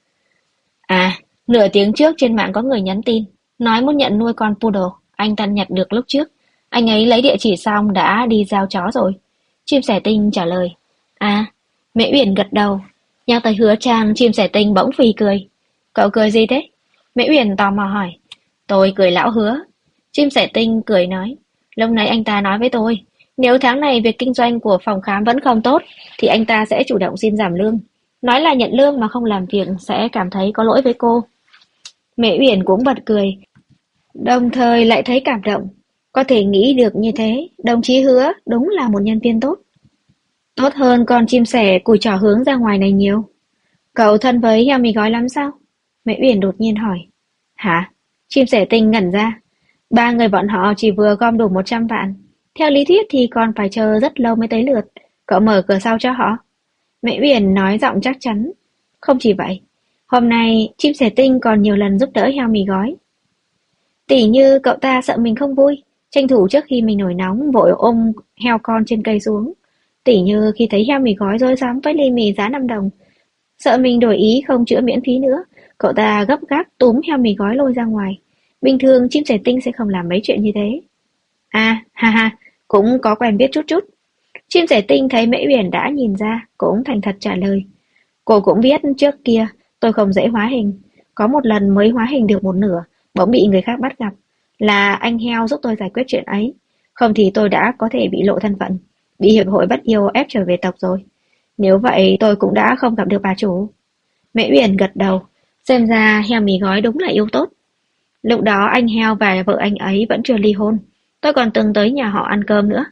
À, nửa tiếng trước trên mạng có người nhắn tin, nói muốn nhận nuôi con poodle, anh ta nhặt được lúc trước. Anh ấy lấy địa chỉ xong đã đi giao chó rồi. Chim sẻ tinh trả lời. À, Mễ Uyển gật đầu. Nhắc tới Hứa Trang, chim sẻ tinh bỗng phì cười. Cậu cười gì thế? Mễ Uyển tò mò hỏi. Tôi cười lão Hứa. Chim sẻ tinh cười nói. Lúc nãy anh ta nói với tôi, nếu tháng này việc kinh doanh của phòng khám vẫn không tốt, thì anh ta sẽ chủ động xin giảm lương. Nói là nhận lương mà không làm việc sẽ cảm thấy có lỗi với cô. Mễ Uyển cũng bật cười, đồng thời lại thấy cảm động. Có thể nghĩ được như thế, đồng chí Hứa đúng là một nhân viên tốt. Tốt hơn con chim sẻ cùi trỏ hướng ra ngoài này nhiều. Cậu thân với heo mì gói lắm sao? Mễ Uyển đột nhiên hỏi. Hả? Chim sẻ tinh ngẩn ra. Ba người bọn họ chỉ vừa gom đủ 100 vạn. Theo lý thuyết thì còn phải chờ rất lâu mới tới lượt. Cậu mở cửa sau cho họ. Mễ Uyển nói giọng chắc chắn. Không chỉ vậy, hôm nay chim sẻ tinh còn nhiều lần giúp đỡ heo mì gói. Tỉ như cậu ta sợ mình không vui, tranh thủ trước khi mình nổi nóng vội ôm heo con trên cây xuống. Tỉ như khi thấy heo mì gói rối rắm với ly mì giá 5 đồng, sợ mình đổi ý không chữa miễn phí nữa, cậu ta gấp gáp túm heo mì gói lôi ra ngoài. Bình thường chim sẻ tinh sẽ không làm mấy chuyện như thế. À, ha ha, cũng có quen biết chút chút. Chim sẻ tinh thấy Mễ Uyển đã nhìn ra, cũng thành thật trả lời. Cô cũng biết trước kia tôi không dễ hóa hình. Có một lần mới hóa hình được một nửa, bỗng bị người khác bắt gặp. Là anh heo giúp tôi giải quyết chuyện ấy. Không thì tôi đã có thể bị lộ thân phận, bị hiệp hội bắt yêu ép trở về tộc rồi. Nếu vậy tôi cũng đã không gặp được bà chủ. Mễ Uyển gật đầu. Xem ra heo mì gói đúng là yêu tốt. Lúc đó anh heo và vợ anh ấy vẫn chưa ly hôn. Tôi còn từng tới nhà họ ăn cơm nữa.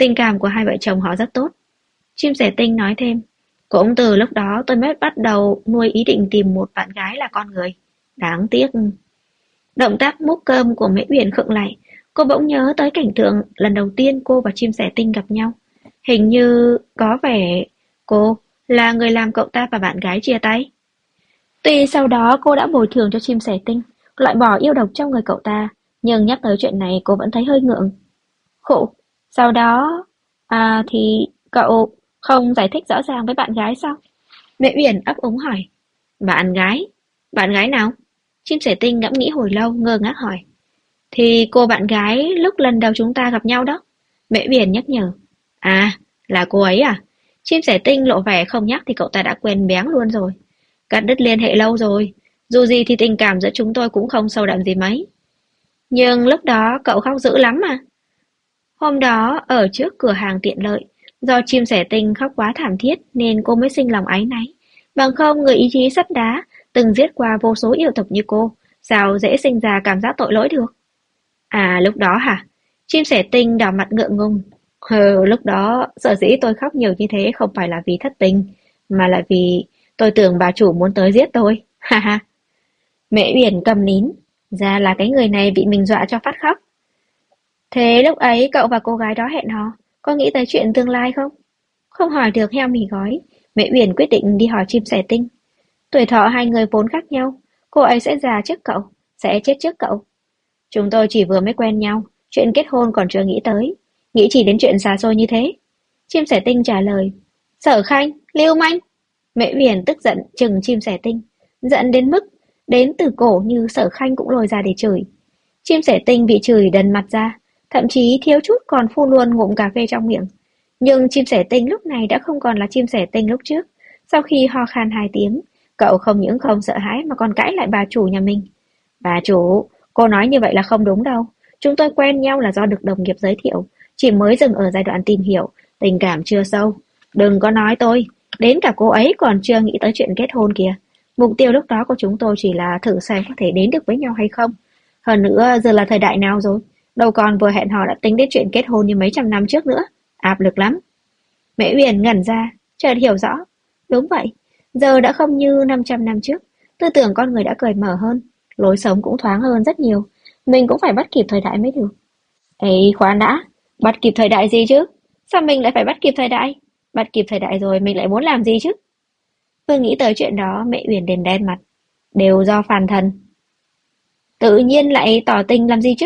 Tình cảm của hai vợ chồng họ rất tốt. Chim sẻ tinh nói thêm, cũng từ lúc đó tôi mới bắt đầu nuôi ý định tìm một bạn gái là con người. Đáng tiếc. Động tác múc cơm của Mễ Uyển khựng lại, cô bỗng nhớ tới cảnh tượng lần đầu tiên cô và chim sẻ tinh gặp nhau. Hình như có vẻ cô là người làm cậu ta và bạn gái chia tay. Tuy sau đó cô đã bồi thường cho chim sẻ tinh, loại bỏ yêu độc trong người cậu ta, nhưng nhắc tới chuyện này cô vẫn thấy hơi ngượng. Khổ, sau đó... thì cậu không giải thích rõ ràng với bạn gái sao? Mẹ Uyển ấp úng hỏi. Bạn gái? Bạn gái nào? Chim sẻ tinh ngẫm nghĩ hồi lâu, ngơ ngác hỏi. Thì cô bạn gái lúc lần đầu chúng ta gặp nhau đó. Mẹ Uyển nhắc nhở. À, là cô ấy à? Chim sẻ tinh lộ vẻ không nhắc thì cậu ta đã quên béng luôn rồi. Cắt đứt liên hệ lâu rồi. Dù gì thì tình cảm giữa chúng tôi cũng không sâu đậm gì mấy. Nhưng lúc đó cậu khóc dữ lắm mà. Hôm đó ở trước cửa hàng tiện lợi, do chim sẻ tinh khóc quá thảm thiết nên cô mới sinh lòng áy náy. Bằng không người ý chí sắt đá, từng giết qua vô số yêu tộc như cô, sao dễ sinh ra cảm giác tội lỗi được? À lúc đó hả? Chim sẻ tinh đỏ mặt ngượng ngùng. Lúc đó sở dĩ tôi khóc nhiều như thế không phải là vì thất tình, mà là vì tôi tưởng bà chủ muốn tới giết tôi. Ha ha. Mẹ Uyển cầm nín, ra là cái người này bị mình dọa cho phát khóc. Thế lúc ấy cậu và cô gái đó hẹn hò, có nghĩ tới chuyện tương lai không? Không hỏi được heo mì gói, Mẹ Uyển quyết định đi hỏi chim sẻ tinh. Tuổi thọ hai người vốn khác nhau, cô ấy sẽ già trước cậu, sẽ chết trước cậu. Chúng tôi chỉ vừa mới quen nhau, chuyện kết hôn còn chưa nghĩ tới, nghĩ chỉ đến chuyện xa xôi như thế. Chim sẻ tinh trả lời, Sở Khanh, lưu manh. Mẹ Uyển tức giận chừng chim sẻ tinh, giận đến mức đến từ cổ như Sở Khanh cũng lồi ra để chửi. Chim sẻ tinh bị chửi đần mặt ra, thậm chí thiếu chút còn phun luôn ngụm cà phê trong miệng. Nhưng chim sẻ tinh lúc này đã không còn là chim sẻ tinh lúc trước. Sau khi ho khan 2 tiếng, cậu không những không sợ hãi mà còn cãi lại bà chủ nhà mình. Bà chủ, cô nói như vậy là không đúng đâu. Chúng tôi quen nhau là do được đồng nghiệp giới thiệu, chỉ mới dừng ở giai đoạn tìm hiểu, tình cảm chưa sâu. Đừng có nói tôi, đến cả cô ấy còn chưa nghĩ tới chuyện kết hôn kìa. Mục tiêu lúc đó của chúng tôi chỉ là thử xem có thể đến được với nhau hay không. Hơn nữa, giờ là thời đại nào rồi? Đâu còn vừa hẹn hò đã tính đến chuyện kết hôn như mấy trăm năm trước nữa. Áp lực lắm. Mễ Uyển ngẩn ra, chợt hiểu rõ. Đúng vậy, giờ đã không như 500 năm trước. Tư tưởng con người đã cởi mở hơn, lối sống cũng thoáng hơn rất nhiều. Mình cũng phải bắt kịp thời đại mới được. Ê, khoan đã, bắt kịp thời đại gì chứ? Sao mình lại phải bắt kịp thời đại? Bắt kịp thời đại rồi mình lại muốn làm gì chứ? Vừa nghĩ tới chuyện đó, Mẹ Uyển liền đen mặt. Đều do phàn thần. Tự nhiên lại tỏ tình làm gì chứ?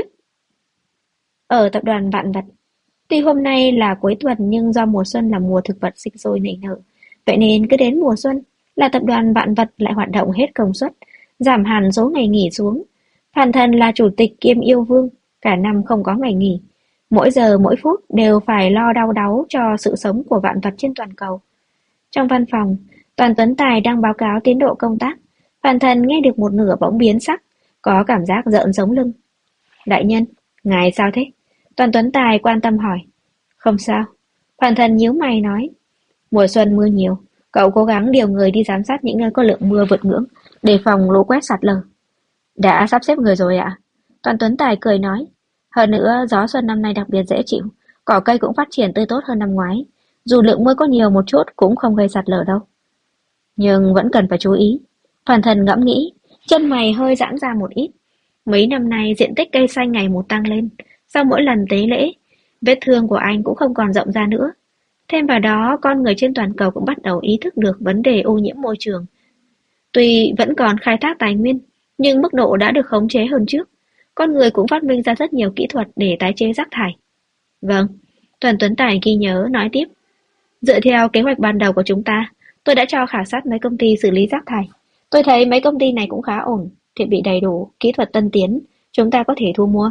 Ở tập đoàn Vạn Vật, tuy hôm nay là cuối tuần nhưng do mùa xuân là mùa thực vật sinh sôi nảy nở, vậy nên cứ đến mùa xuân là tập đoàn Vạn Vật lại hoạt động hết công suất, giảm hẳn số ngày nghỉ xuống. Phàn thần là chủ tịch kiêm yêu vương, cả năm không có ngày nghỉ. Mỗi giờ mỗi phút đều phải lo đau đáu cho sự sống của vạn vật trên toàn cầu. Trong văn phòng, Toàn Tuấn Tài đang báo cáo tiến độ công tác. Phàn thần nghe được một nửa bỗng biến sắc, có cảm giác rợn sống lưng. Đại nhân, ngài sao thế? Toàn Tuấn Tài quan tâm hỏi. Không sao. Phàn thần nhíu mày nói. Mùa xuân mưa nhiều, cậu cố gắng điều người đi giám sát những nơi có lượng mưa vượt ngưỡng, đề phòng lũ quét sạt lở. Đã sắp xếp người rồi ạ. Toàn Tuấn Tài cười nói. Hơn nữa, gió xuân năm nay đặc biệt dễ chịu, cỏ cây cũng phát triển tươi tốt hơn năm ngoái. Dù lượng mưa có nhiều một chút cũng không gây sạt lở đâu. Nhưng vẫn cần phải chú ý. Phàn thần ngẫm nghĩ, chân mày hơi giãn ra một ít. Mấy năm nay diện tích cây xanh ngày một tăng lên. Sau mỗi lần tế lễ, vết thương của anh cũng không còn rộng ra nữa. Thêm vào đó, con người trên toàn cầu cũng bắt đầu ý thức được vấn đề ô nhiễm môi trường. Tuy vẫn còn khai thác tài nguyên, nhưng mức độ đã được khống chế hơn trước. Con người cũng phát minh ra rất nhiều kỹ thuật để tái chế rác thải. Vâng, Toàn Tuấn Tài ghi nhớ nói tiếp. Dựa theo kế hoạch ban đầu của chúng ta, tôi đã cho khảo sát mấy công ty xử lý rác thải. Tôi thấy mấy công ty này cũng khá ổn, thiết bị đầy đủ, kỹ thuật tân tiến, chúng ta có thể thu mua.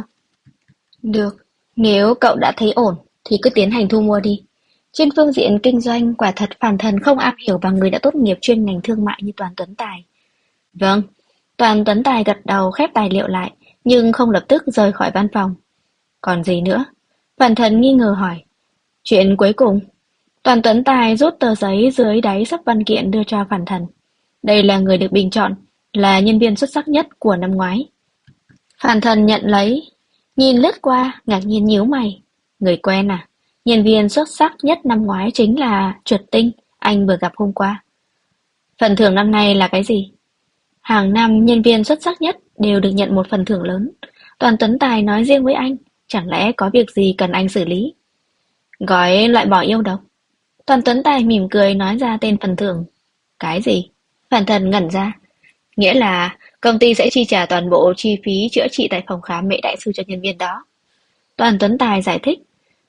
Được, nếu cậu đã thấy ổn thì cứ tiến hành thu mua đi. Trên phương diện kinh doanh, quả thật Phàn thần không am hiểu bằng người đã tốt nghiệp chuyên ngành thương mại như Toàn Tuấn Tài. Vâng, Toàn Tuấn Tài gật đầu khép tài liệu lại, nhưng không lập tức rời khỏi văn phòng. Còn gì nữa? Phàn thần nghi ngờ hỏi. Chuyện cuối cùng. Toàn Tuấn Tài rút tờ giấy dưới đáy sấp văn kiện đưa cho Phàn thần. Đây là người được bình chọn, là nhân viên xuất sắc nhất của năm ngoái. Phàn thần nhận lấy, nhìn lướt qua, ngạc nhiên nhíu mày. Người quen à? Nhân viên xuất sắc nhất năm ngoái chính là Chuột Tinh, anh vừa gặp hôm qua. Phần thưởng năm nay là cái gì? Hàng năm nhân viên xuất sắc nhất đều được nhận một phần thưởng lớn. Toàn Tuấn Tài nói riêng với anh, chẳng lẽ có việc gì cần anh xử lý? Gói loại bỏ yêu độc. Toàn Tuấn Tài mỉm cười nói ra tên phần thưởng. Cái gì? Phản Thần ngẩn ra. Nghĩa là công ty sẽ chi trả toàn bộ chi phí chữa trị tại phòng khám Mễ Đại Sư cho nhân viên đó. Toàn Tuấn Tài giải thích.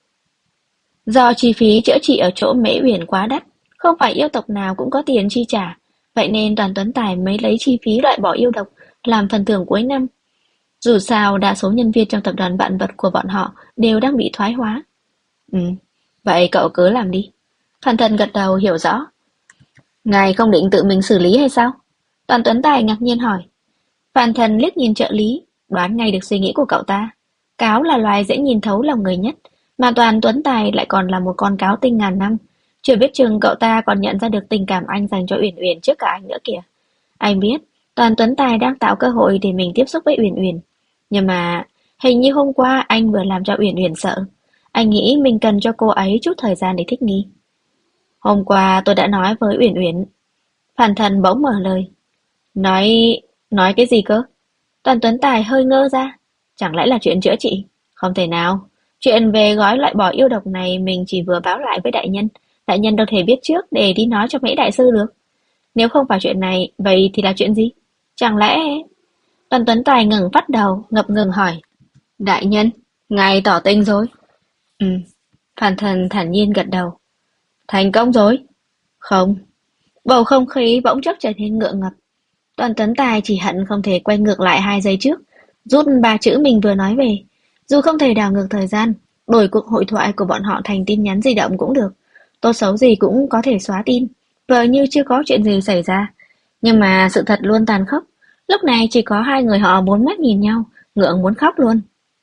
Do chi phí chữa trị ở chỗ Mễ Uyển quá đắt, không phải yêu tộc nào cũng có tiền chi trả, vậy nên Toàn Tuấn Tài mới lấy chi phí loại bỏ yêu độc làm phần thưởng cuối năm. Dù sao, đa số nhân viên trong tập đoàn vạn vật của bọn họ đều đang bị thoái hóa. Ừ, vậy cậu cứ làm đi. Phan Thần gật đầu hiểu rõ. Ngài không định tự mình xử lý hay sao? Toàn Tuấn Tài ngạc nhiên hỏi. Phan Thần liếc nhìn trợ lý, đoán ngay được suy nghĩ của cậu ta. Cáo là loài dễ nhìn thấu lòng người nhất, mà Toàn Tuấn Tài lại còn là một con cáo tinh ngàn năm. Chưa biết chừng cậu ta còn nhận ra được tình cảm anh dành cho Uyển Uyển trước cả anh nữa kìa. Anh biết, Toàn Tuấn Tài đang tạo cơ hội để mình tiếp xúc với Uyển Uyển. Nhưng mà, hình như hôm qua anh vừa làm cho Uyển Uyển sợ. Anh nghĩ mình cần cho cô ấy chút thời gian để thích nghi. Hôm qua tôi đã nói với Uyển Uyển. Phan Thần bỗng mở lời. Nói... nói cái gì cơ? Toàn Tuấn Tài hơi ngơ ra. Chẳng lẽ là chuyện chữa trị? Không thể nào. Chuyện về gói loại bỏ yêu độc này mình chỉ vừa báo lại với đại nhân. Đại nhân đâu thể biết trước để đi nói cho Mễ Đại Sư được. Nếu không phải chuyện này, vậy thì là chuyện gì? Chẳng lẽ... Toàn Tuấn Tài ngừng phát đầu, ngập ngừng hỏi. Đại nhân, ngài tỏ tình rồi. Ừ, Phan Thần thản nhiên gật đầu. Thành công rồi. Không. Bầu không khí bỗng chốc trở nên ngượng ngập. Toàn Tuấn Tài chỉ hận không thể quay ngược lại 2 giây trước, rút 3 chữ mình vừa nói về. Dù không thể đảo ngược thời gian, đổi cuộc hội thoại của bọn họ thành tin nhắn di động cũng được. Tốt xấu gì cũng có thể xóa tin, vờ như chưa có chuyện gì xảy ra. Nhưng mà sự thật luôn tàn khốc. Lúc này chỉ có 2 người họ bốn mắt nhìn nhau, ngượng muốn khóc luôn.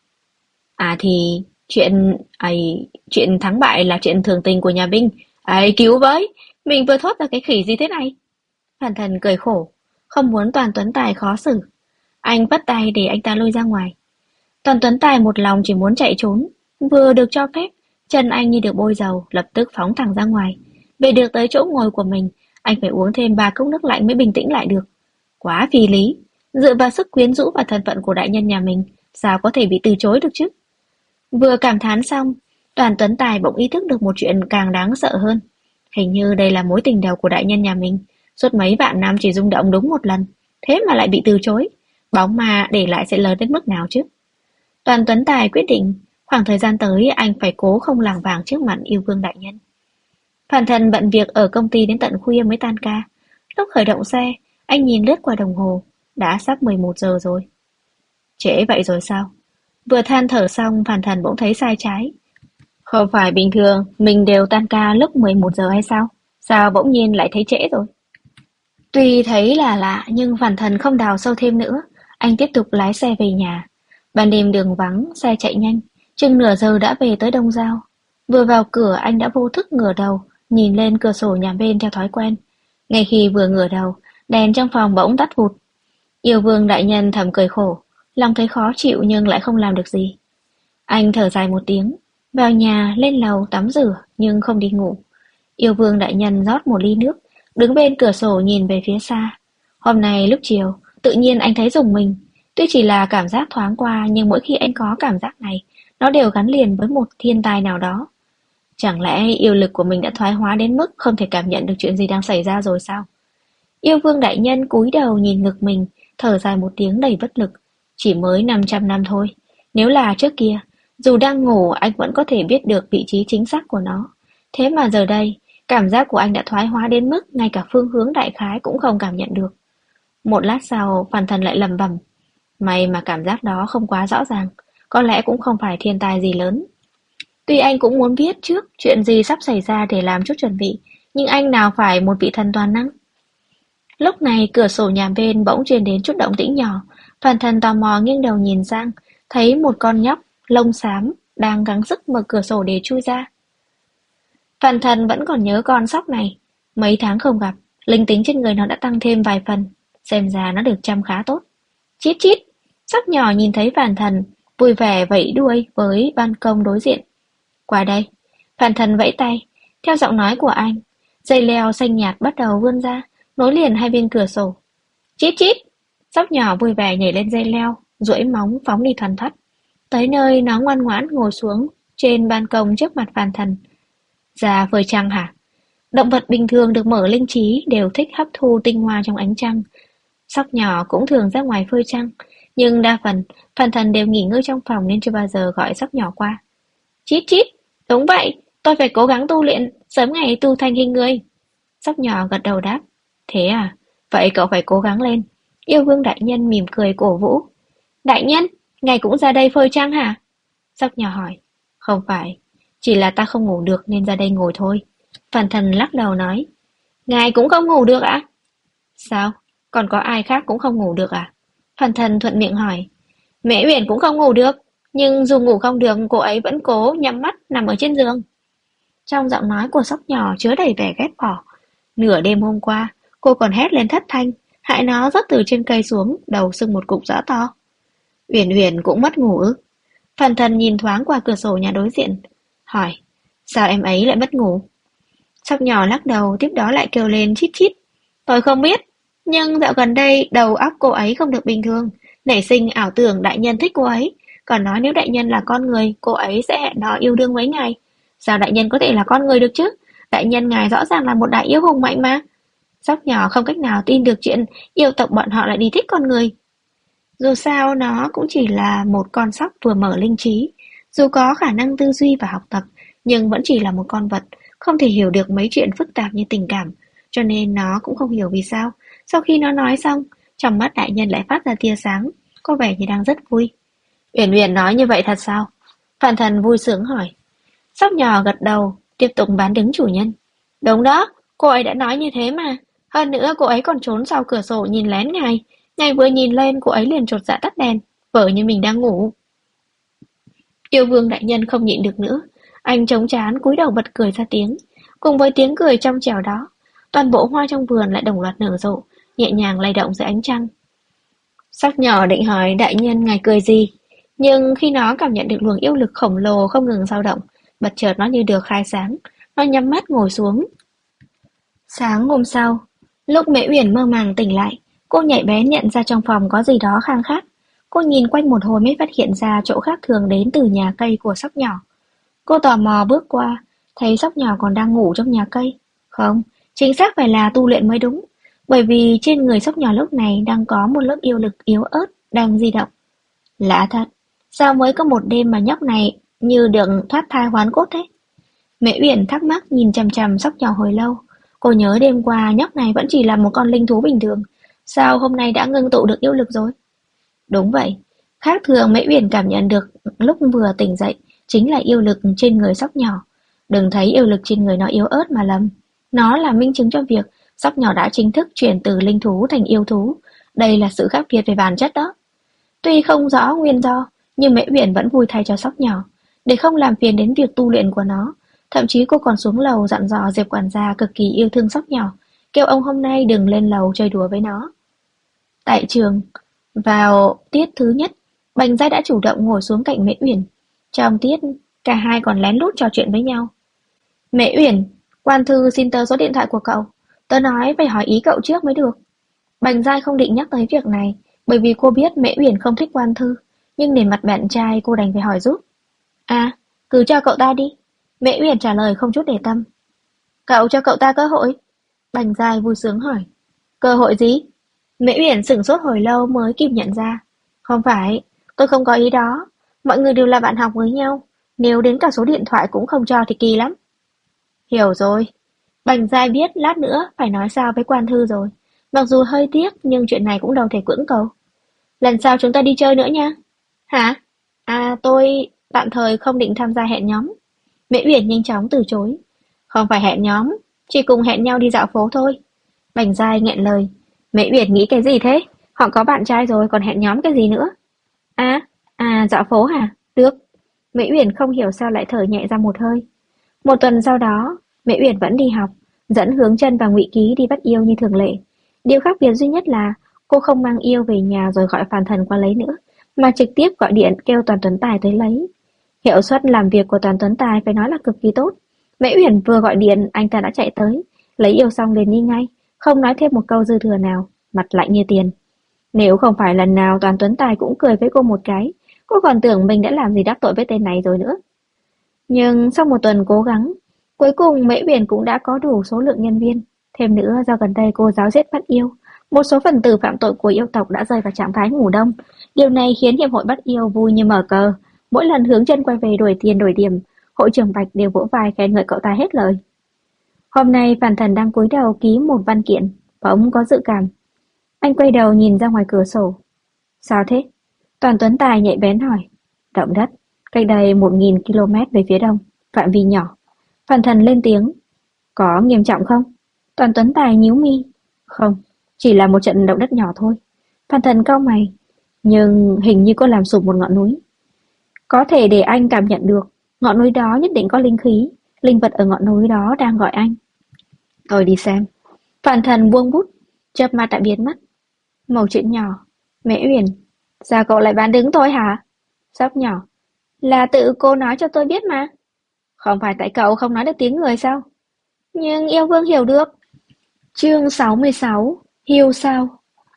À thì chuyện thắng bại là chuyện thường tình của nhà binh. Ấy cứu với, mình vừa thốt ra cái khỉ gì thế này? Phan Thần cười khổ, không muốn Toàn Tuấn Tài khó xử. Anh vất tay để anh ta lôi ra ngoài. Toàn Tuấn Tài một lòng chỉ muốn chạy trốn, vừa được cho phép, chân anh như được bôi dầu, lập tức phóng thẳng ra ngoài. Về được tới chỗ ngồi của mình, anh phải uống thêm 3 cốc nước lạnh mới bình tĩnh lại được. Quá phi lý, dựa vào sức quyến rũ và thân phận của đại nhân nhà mình, sao có thể bị từ chối được chứ? Vừa cảm thán xong, Toàn Tuấn Tài bỗng ý thức được một chuyện càng đáng sợ hơn. Hình như đây là mối tình đầu của đại nhân nhà mình, suốt mấy vạn năm chỉ rung động đúng một lần, thế mà lại bị từ chối. Bóng ma để lại sẽ lớn đến mức nào chứ? Toàn Tuấn Tài quyết định, khoảng thời gian tới anh phải cố không lảng vảng trước mặt yêu vương đại nhân. Phan Thần bận việc ở công ty đến tận khuya mới tan ca. Lúc khởi động xe, anh nhìn lướt qua đồng hồ, đã sắp 11 giờ rồi. Trễ vậy rồi sao? Vừa than thở xong, Phan Thần bỗng thấy sai trái. Không phải bình thường mình đều tan ca lúc 11 giờ hay sao? Sao bỗng nhiên lại thấy trễ rồi? Tuy thấy là lạ nhưng Phan Thần không đào sâu thêm nữa. Anh tiếp tục lái xe về nhà. Ban đêm đường vắng, xe chạy nhanh. Chừng nửa giờ đã về tới Đông Giao. Vừa vào cửa anh đã vô thức ngửa đầu, nhìn lên cửa sổ nhà bên theo thói quen. Ngay khi vừa ngửa đầu, đèn trong phòng bỗng tắt vụt. Yêu vương đại nhân thầm cười khổ, lòng thấy khó chịu nhưng lại không làm được gì. Anh thở dài một tiếng, vào nhà lên lầu tắm rửa nhưng không đi ngủ. Yêu vương đại nhân rót một ly nước, đứng bên cửa sổ nhìn về phía xa. Hôm nay lúc chiều, tự nhiên anh thấy rùng mình. Tuy chỉ là cảm giác thoáng qua nhưng mỗi khi anh có cảm giác này, nó đều gắn liền với một thiên tai nào đó. Chẳng lẽ yêu lực của mình đã thoái hóa đến mức không thể cảm nhận được chuyện gì đang xảy ra rồi sao? Yêu vương đại nhân cúi đầu nhìn ngực mình, thở dài một tiếng đầy bất lực. Chỉ mới 500 năm thôi. Nếu là trước kia, dù đang ngủ anh vẫn có thể biết được vị trí chính xác của nó. Thế mà giờ đây, cảm giác của anh đã thoái hóa đến mức ngay cả phương hướng đại khái cũng không cảm nhận được. Một lát sau, Phan Thần lại lẩm bẩm. May mà cảm giác đó không quá rõ ràng, có lẽ cũng không phải thiên tai gì lớn. Tuy anh cũng muốn biết trước chuyện gì sắp xảy ra để làm chút chuẩn bị, nhưng anh nào phải một vị thần toàn năng. Lúc này cửa sổ nhà bên bỗng truyền đến chút động tĩnh nhỏ, Phan Thần tò mò nghiêng đầu nhìn sang, thấy một con nhóc lông xám đang gắng sức mở cửa sổ để chui ra. Phan Thần vẫn còn nhớ con sóc này, mấy tháng không gặp, linh tính trên người nó đã tăng thêm vài phần, xem ra nó được chăm khá tốt. Chít chít, sóc nhỏ nhìn thấy Phan Thần, vui vẻ vẫy đuôi với ban công đối diện. Qua đây, Phan Thần vẫy tay, theo giọng nói của anh, dây leo xanh nhạt bắt đầu vươn ra, nối liền hai bên cửa sổ. Chít chít, sóc nhỏ vui vẻ nhảy lên dây leo, duỗi móng phóng đi thoăn thoắt. Tới nơi nó ngoan ngoãn ngồi xuống trên ban công trước mặt Phan Thần. Ra phơi trăng hả? Động vật bình thường được mở linh trí đều thích hấp thu tinh hoa trong ánh trăng. Sóc nhỏ cũng thường ra ngoài phơi trăng, nhưng đa phần Phan Thần đều nghỉ ngơi trong phòng nên chưa bao giờ gọi sóc nhỏ qua. Chít chít, đúng vậy, tôi phải cố gắng tu luyện, sớm ngày tu thành hình người. Sóc nhỏ gật đầu đáp. Thế à, vậy cậu phải cố gắng lên. Yêu vương đại nhân mỉm cười cổ vũ. Đại nhân, ngài cũng ra đây phơi trăng hả? Sóc nhỏ hỏi. Không phải, chỉ là ta không ngủ được nên ra đây ngồi thôi. Phan Thần lắc đầu nói. Ngài cũng không ngủ được ạ? Sao? Còn có ai khác cũng không ngủ được à? Phan Thần thuận miệng hỏi. Mẹ Uyển cũng không ngủ được, nhưng dù ngủ không được, cô ấy vẫn cố nhắm mắt nằm ở trên giường. Trong giọng nói của sóc nhỏ chứa đầy vẻ ghét bỏ. Nửa đêm hôm qua, cô còn hét lên thất thanh, hại nó rớt từ trên cây xuống, đầu sưng một cục rõ to. Uyển Uyển cũng mất ngủ ư? Phan Thần nhìn thoáng qua cửa sổ nhà đối diện, hỏi, sao em ấy lại mất ngủ? Sóc nhỏ lắc đầu, tiếp đó lại kêu lên chít chít. Tôi không biết, nhưng dạo gần đây đầu óc cô ấy không được bình thường, nảy sinh ảo tưởng đại nhân thích cô ấy, còn nói nếu đại nhân là con người, cô ấy sẽ hẹn hò yêu đương mấy ngày. Sao đại nhân có thể là con người được chứ? Đại nhân ngài rõ ràng là một đại yêu hùng mạnh mà. Sóc nhỏ không cách nào tin được chuyện yêu tộc bọn họ lại đi thích con người. Dù sao nó cũng chỉ là một con sóc vừa mở linh trí, dù có khả năng tư duy và học tập, nhưng vẫn chỉ là một con vật, không thể hiểu được mấy chuyện phức tạp như tình cảm, cho nên nó cũng không hiểu vì sao. Sau khi nó nói xong, trong mắt đại nhân lại phát ra tia sáng, có vẻ như đang rất vui. Uyển Uyển nói như vậy thật sao? Phan Thần vui sướng hỏi. Sóc nhỏ gật đầu, tiếp tục bán đứng chủ nhân. Đúng đó, cô ấy đã nói như thế mà. Hơn nữa cô ấy còn trốn sau cửa sổ nhìn lén ngài. Ngài vừa nhìn lên cô ấy liền chột dạ tắt đèn, vờ như mình đang ngủ. Yêu vương đại nhân không nhịn được nữa. Anh chống trán cúi đầu bật cười ra tiếng. Cùng với tiếng cười trong trẻo đó, toàn bộ hoa trong vườn lại đồng loạt nở rộ, nhẹ nhàng lay động dưới ánh trăng. Sắc nhỏ định hỏi đại nhân ngài cười gì, nhưng khi nó cảm nhận được luồng yêu lực khổng lồ không ngừng dao động, bật chợt nó như được khai sáng, nó nhắm mắt ngồi xuống. Sáng hôm sau, lúc Mễ Uyển mơ màng tỉnh lại, cô nhạy bén nhận ra trong phòng có gì đó khang khác. Cô nhìn quanh một hồi mới phát hiện ra chỗ khác thường đến từ nhà cây của sóc nhỏ. Cô tò mò bước qua, thấy sóc nhỏ còn đang ngủ trong nhà cây. Không, chính xác phải là tu luyện mới đúng, bởi vì trên người sóc nhỏ lúc này đang có một lớp yêu lực yếu ớt đang di động. Lạ thật, sao mới có một đêm mà nhóc này như được thoát thai hoán cốt thế? Mẹ Uyển thắc mắc nhìn chằm chằm sóc nhỏ hồi lâu. Cô nhớ đêm qua nhóc này vẫn chỉ là một con linh thú bình thường, sao hôm nay đã ngưng tụ được yêu lực rồi? Đúng vậy, khác thường Mễ Uyển cảm nhận được lúc vừa tỉnh dậy chính là yêu lực trên người sóc nhỏ. Đừng thấy yêu lực trên người nó yếu ớt mà lầm. Nó là minh chứng cho việc sóc nhỏ đã chính thức chuyển từ linh thú thành yêu thú. Đây là sự khác biệt về bản chất đó. Tuy không rõ nguyên do, nhưng Mễ Uyển vẫn vui thay cho sóc nhỏ. Để không làm phiền đến việc tu luyện của nó, thậm chí cô còn xuống lầu dặn dò Diệp quản gia cực kỳ yêu thương sóc nhỏ, kêu ông hôm nay đừng lên lầu chơi đùa với nó. Tại trường, vào tiết thứ nhất, Bành Gia đã chủ động ngồi xuống cạnh Mễ Uyển. Trong tiết, cả hai còn lén lút trò chuyện với nhau. Mễ Uyển, quan thư xin tớ số điện thoại của cậu. Tớ nói phải hỏi ý cậu trước mới được. Bành Gia không định nhắc tới việc này, bởi vì cô biết Mễ Uyển không thích quan thư, nhưng để mặt bạn trai cô đành phải hỏi giúp. À, cứ cho cậu ta đi. Mễ Uyển trả lời không chút để tâm. Cậu cho cậu ta cơ hội. Bành Gia vui sướng hỏi. Cơ hội gì? Mễ Uyển sửng sốt hồi lâu mới kịp nhận ra. Không phải, tôi không có ý đó. Mọi người đều là bạn học với nhau. Nếu đến cả số điện thoại cũng không cho thì kỳ lắm. Hiểu rồi. Bành Giai biết lát nữa phải nói sao với quan thư rồi. Mặc dù hơi tiếc nhưng chuyện này cũng đâu thể cưỡng cầu. Lần sau chúng ta đi chơi nữa nha. Hả? À tôi tạm thời không định tham gia hẹn nhóm. Mễ Uyển nhanh chóng từ chối. Không phải hẹn nhóm, chỉ cùng hẹn nhau đi dạo phố thôi. Bành Giai nghẹn lời. Mễ Uyển nghĩ cái gì thế? Họ có bạn trai rồi còn hẹn nhóm cái gì nữa? Dạo phố hả? Được. Mễ Uyển không hiểu sao lại thở nhẹ ra một hơi. Một tuần sau đó, Mễ Uyển vẫn đi học, dẫn Hướng Chân và Ngụy Ký đi bắt yêu như thường lệ. Điều khác biệt duy nhất là cô không mang yêu về nhà rồi gọi Phàn Thần qua lấy nữa, mà trực tiếp gọi điện kêu Toàn Tuấn Tài tới lấy. Hiệu suất làm việc của Toàn Tuấn Tài phải nói là cực kỳ tốt. Mễ Uyển vừa gọi điện, anh ta đã chạy tới, lấy yêu xong liền đi ngay, không nói thêm một câu dư thừa nào, mặt lạnh như tiền. Nếu không phải lần nào Toàn Tuấn Tài cũng cười với cô một cái, cô còn tưởng mình đã làm gì đắc tội với tên này rồi nữa. Nhưng sau một tuần cố gắng, cuối cùng Mễ Uyển cũng đã có đủ số lượng nhân viên. Thêm nữa, do gần đây cô giáo giết bắt yêu, một số phần tử phạm tội của yêu tộc đã rơi vào trạng thái ngủ đông. Điều này khiến Hiệp hội bắt yêu vui như mở cờ. Mỗi lần hướng chân quay về đổi tiền đổi điểm, hội trưởng Bạch đều vỗ vai khen ngợi cậu ta hết lời. Hôm nay Phàn Thần đang cúi đầu ký một văn kiện, bỗng có dự cảm. Anh quay đầu nhìn ra ngoài cửa sổ. Sao thế? Toàn Tuấn Tài nhạy bén hỏi. Động đất, cách đây 1.000 km về phía đông, phạm vi nhỏ. Phàn Thần lên tiếng. Có nghiêm trọng không? Toàn Tuấn Tài nhíu mi. Không, chỉ là một trận động đất nhỏ thôi. Phàn Thần cau mày. Nhưng hình như có làm sụp một ngọn núi. Có thể để anh cảm nhận được, ngọn núi đó nhất định có linh khí, linh vật ở ngọn núi đó đang gọi anh. Tôi đi xem. Phàn Thần buông bút, chớp mắt đã biến mất. Mẩu chuyện nhỏ. Mễ Uyển, sao cậu lại bán đứng tôi hả? Sóc nhỏ. Là tự cô nói cho tôi biết mà. Không phải tại cậu không nói được tiếng người sao? Nhưng yêu vương hiểu được. Chương 66. Hiêu sao?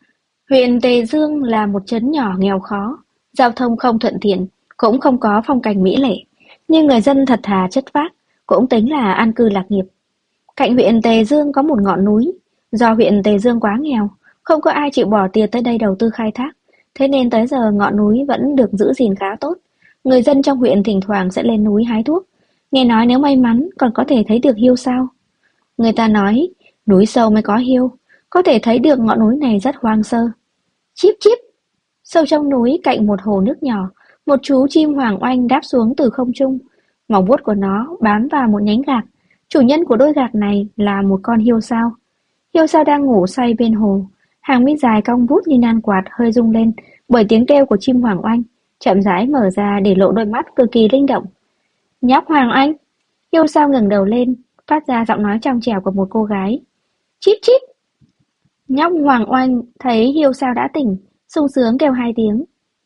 Huyện Tề Dương là một trấn nhỏ nghèo khó, giao thông không thuận tiện, cũng không có phong cảnh mỹ lệ, nhưng người dân thật thà chất phác, cũng tính là an cư lạc nghiệp. Cạnh huyện Tề Dương có một ngọn núi, do huyện Tề Dương quá nghèo, không có ai chịu bỏ tiền tới đây đầu tư khai thác, thế nên tới giờ ngọn núi vẫn được giữ gìn khá tốt. Người dân trong huyện thỉnh thoảng sẽ lên núi hái thuốc, nghe nói nếu may mắn còn có thể thấy được hiêu sao. Người ta nói, núi sâu mới có hiêu, có thể thấy được ngọn núi này rất hoang sơ. Chíp chíp, sâu trong núi cạnh một hồ nước nhỏ, một chú chim hoàng oanh đáp xuống từ không trung. Móng vuốt của nó bám vào một nhánh gạc. Chủ nhân của đôi gạc này là một con hiêu sao. Hiêu sao đang ngủ say bên hồ. Hàng mi dài cong vút như nan quạt hơi rung lên bởi tiếng kêu của chim hoàng oanh, chậm rãi mở ra để lộ đôi mắt cực kỳ linh động. Nhóc hoàng oanh. Hiêu sao ngẩng đầu lên, phát ra giọng nói trong trẻo của một cô gái. Chíp chíp. Nhóc hoàng oanh thấy hiêu sao đã tỉnh, sung sướng kêu hai tiếng.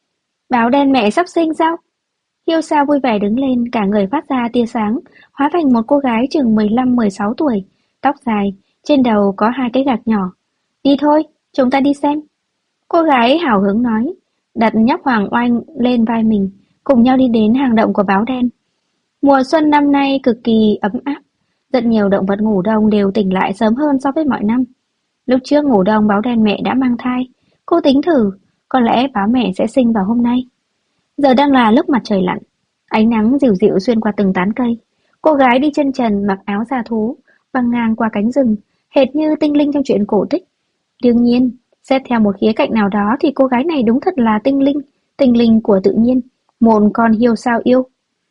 Báo đen mẹ sắp sinh sao? Hiêu sao vui vẻ đứng lên, cả người phát ra tia sáng, hóa thành một cô gái chừng 15-16 tuổi, tóc dài, trên đầu có hai cái gạc nhỏ. Đi thôi, chúng ta đi xem. Cô gái hào hứng nói, đặt nhóc hoàng oanh lên vai mình, cùng nhau đi đến hang động của báo đen. Mùa xuân năm nay cực kỳ ấm áp, rất nhiều động vật ngủ đông đều tỉnh lại sớm hơn so với mọi năm. Lúc trước ngủ đông báo đen mẹ đã mang thai, cô tính thử, có lẽ báo mẹ sẽ sinh vào hôm nay. Giờ đang là lúc mặt trời lặn, ánh nắng dịu dịu xuyên qua từng tán cây. Cô gái đi chân trần mặc áo da thú, băng ngang qua cánh rừng, hệt như tinh linh trong truyện cổ tích. Đương nhiên, xét theo một khía cạnh nào đó thì cô gái này đúng thật là tinh linh của tự nhiên, một con hiêu sao yêu.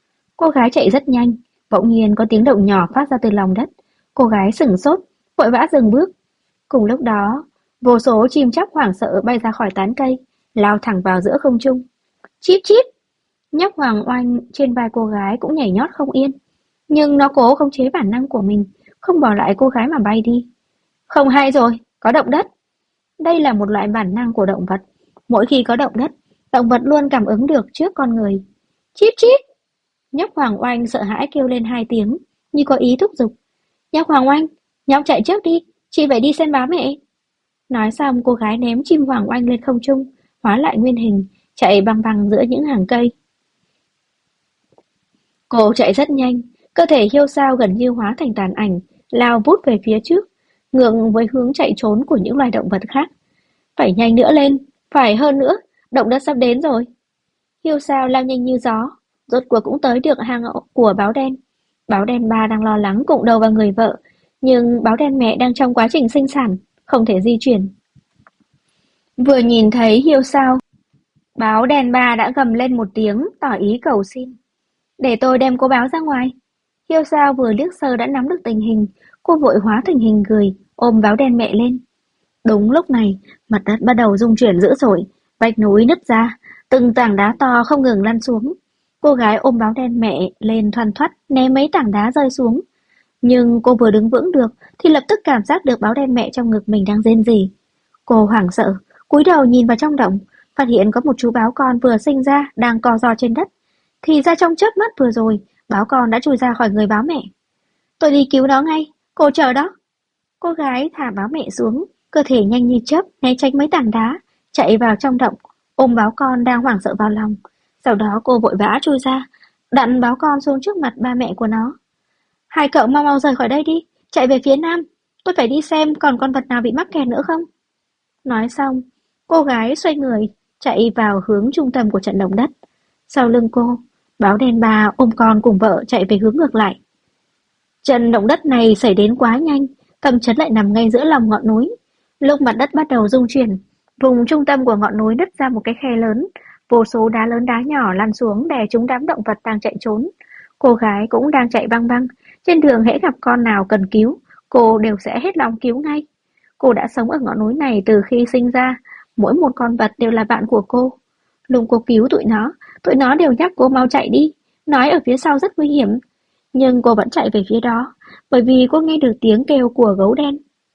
Cô gái chạy rất nhanh, bỗng nhiên có tiếng động nhỏ phát ra từ lòng đất. Cô gái sửng sốt, vội vã dừng bước. Cùng lúc đó, vô số chim chóc hoảng sợ bay ra khỏi tán cây, lao thẳng vào giữa không trung. Chíp chíp! Nhóc hoàng oanh trên vai cô gái cũng nhảy nhót không yên. Nhưng nó cố khống chế bản năng của mình, không bỏ lại cô gái mà bay đi. Không hay rồi, có động đất. Đây là một loại bản năng của động vật. Mỗi khi có động đất, động vật luôn cảm ứng được trước con người. Chíp chíp! Nhóc hoàng oanh sợ hãi kêu lên hai tiếng, như có ý thúc giục. Nhóc hoàng oanh, nhóc chạy trước đi, chị phải đi xem báo mẹ. Nói xong cô gái ném chim hoàng oanh lên không trung, hóa lại nguyên hình, chạy băng băng giữa những hàng cây. Cô chạy rất nhanh, cơ thể hiêu sao gần như hóa thành tàn ảnh, lao vút về phía trước, ngược với hướng chạy trốn của những loài động vật khác. Phải nhanh nữa lên, phải hơn nữa, động đất sắp đến rồi. Hiêu sao lao nhanh như gió, rốt cuộc cũng tới được hang ổ của báo đen. Báo đen ba đang lo lắng cụng đầu vào người vợ, nhưng báo đen mẹ đang trong quá trình sinh sản, không thể di chuyển. Vừa nhìn thấy hiêu sao, báo đen ba đã gầm lên một tiếng, tỏ ý cầu xin. Để tôi đem cô báo ra ngoài. Hiêu sao vừa liếc sơ đã nắm được tình hình, cô vội hóa thành hình người, ôm báo đen mẹ lên. Đúng lúc này, mặt đất bắt đầu rung chuyển dữ dội, vách núi nứt ra, từng tảng đá to không ngừng lăn xuống. Cô gái ôm báo đen mẹ lên thoăn thoắt ném mấy tảng đá rơi xuống. Nhưng cô vừa đứng vững được thì lập tức cảm giác được báo đen mẹ trong ngực mình đang rên rỉ. Cô hoảng sợ, cúi đầu nhìn vào trong động, phát hiện có một chú báo con vừa sinh ra đang co ro trên đất. Thì ra trong chớp mắt vừa rồi, báo con đã chui ra khỏi người báo mẹ. Tôi đi cứu nó ngay, cô chờ đó. Cô gái thả báo mẹ xuống, cơ thể nhanh như chớp né tránh mấy tảng đá, chạy vào trong động, ôm báo con đang hoảng sợ vào lòng. Sau đó cô vội vã chui ra, đặt báo con xuống trước mặt ba mẹ của nó. Hai cậu mau mau rời khỏi đây đi, chạy về phía nam. Tôi phải đi xem còn con vật nào bị mắc kẹt nữa không. Nói xong, cô gái xoay người, chạy vào hướng trung tâm của trận động đất. Sau lưng cô, báo đen bà ôm con cùng vợ chạy về hướng ngược lại. Trận động đất này xảy đến quá nhanh, tâm chấn lại nằm ngay giữa lòng ngọn núi. Lúc mặt đất bắt đầu rung chuyển, vùng trung tâm của ngọn núi nứt ra một cái khe lớn, vô số đá lớn đá nhỏ lăn xuống đè trúng đám động vật đang chạy trốn. Cô gái cũng đang chạy băng băng, trên đường hễ gặp con nào cần cứu, cô đều sẽ hết lòng cứu ngay. Cô đã sống ở ngọn núi này từ khi sinh ra, mỗi một con vật đều là bạn của cô. Lúc cô cứu tụi nó đều nhắc cô mau chạy đi, nói ở phía sau rất nguy hiểm. Nhưng cô vẫn chạy về phía đó, bởi vì cô nghe được tiếng kêu của gấu đen.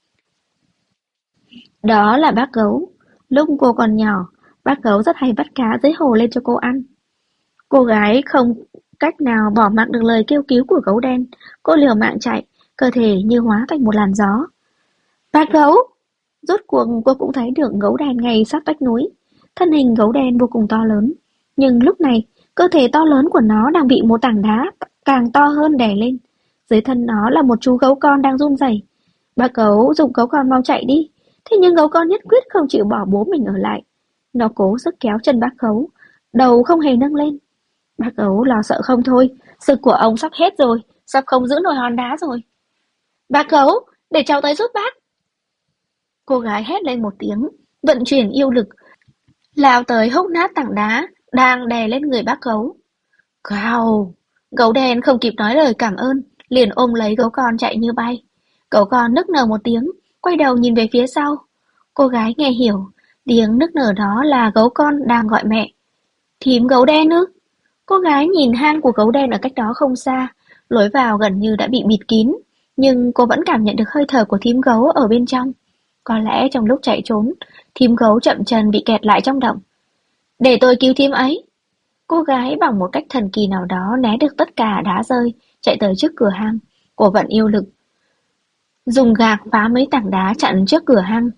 Đó là bác gấu. Lúc cô còn nhỏ, bác gấu rất hay bắt cá dưới hồ lên cho cô ăn. Cô gái không cách nào bỏ mặc được lời kêu cứu của gấu đen. Cô liều mạng chạy, cơ thể như hóa thành một làn gió. Bác gấu! Rốt cuộc cô cũng thấy được gấu đen ngay sát vách núi. Thân hình gấu đen vô cùng to lớn. Nhưng lúc này, cơ thể to lớn của nó đang bị một tảng đá càng to hơn đè lên. Dưới thân nó là một chú gấu con đang run rẩy. Bác gấu dùng gấu con mau chạy đi. Thế nhưng gấu con nhất quyết không chịu bỏ bố mình ở lại. Nó cố sức kéo chân bác gấu, đầu không hề nâng lên. Bác gấu lo sợ không thôi, sức của ông sắp hết rồi, sắp không giữ nổi hòn đá rồi. Bác gấu, để cháu tới giúp bác. Cô gái hét lên một tiếng, vận chuyển yêu lực, lao tới hốc nát tảng đá đang đè lên người bác gấu. Gào! Gấu đen không kịp nói lời cảm ơn, liền ôm lấy gấu con chạy như bay. Gấu con nức nở một tiếng, quay đầu nhìn về phía sau. Cô gái nghe hiểu, tiếng nức nở đó là gấu con đang gọi mẹ. Thím gấu đen ư? Cô gái nhìn hang của gấu đen ở cách đó không xa, lối vào gần như đã bị bịt kín, nhưng cô vẫn cảm nhận được hơi thở của thím gấu ở bên trong. Có lẽ trong lúc chạy trốn, thím gấu chậm chân bị kẹt lại trong động. Để tôi cứu thím ấy. Cô gái bằng một cách thần kỳ nào đó né được tất cả đá rơi, chạy tới trước cửa hang. Cô vận yêu lực, dùng gạc phá mấy tảng đá chặn trước cửa hang.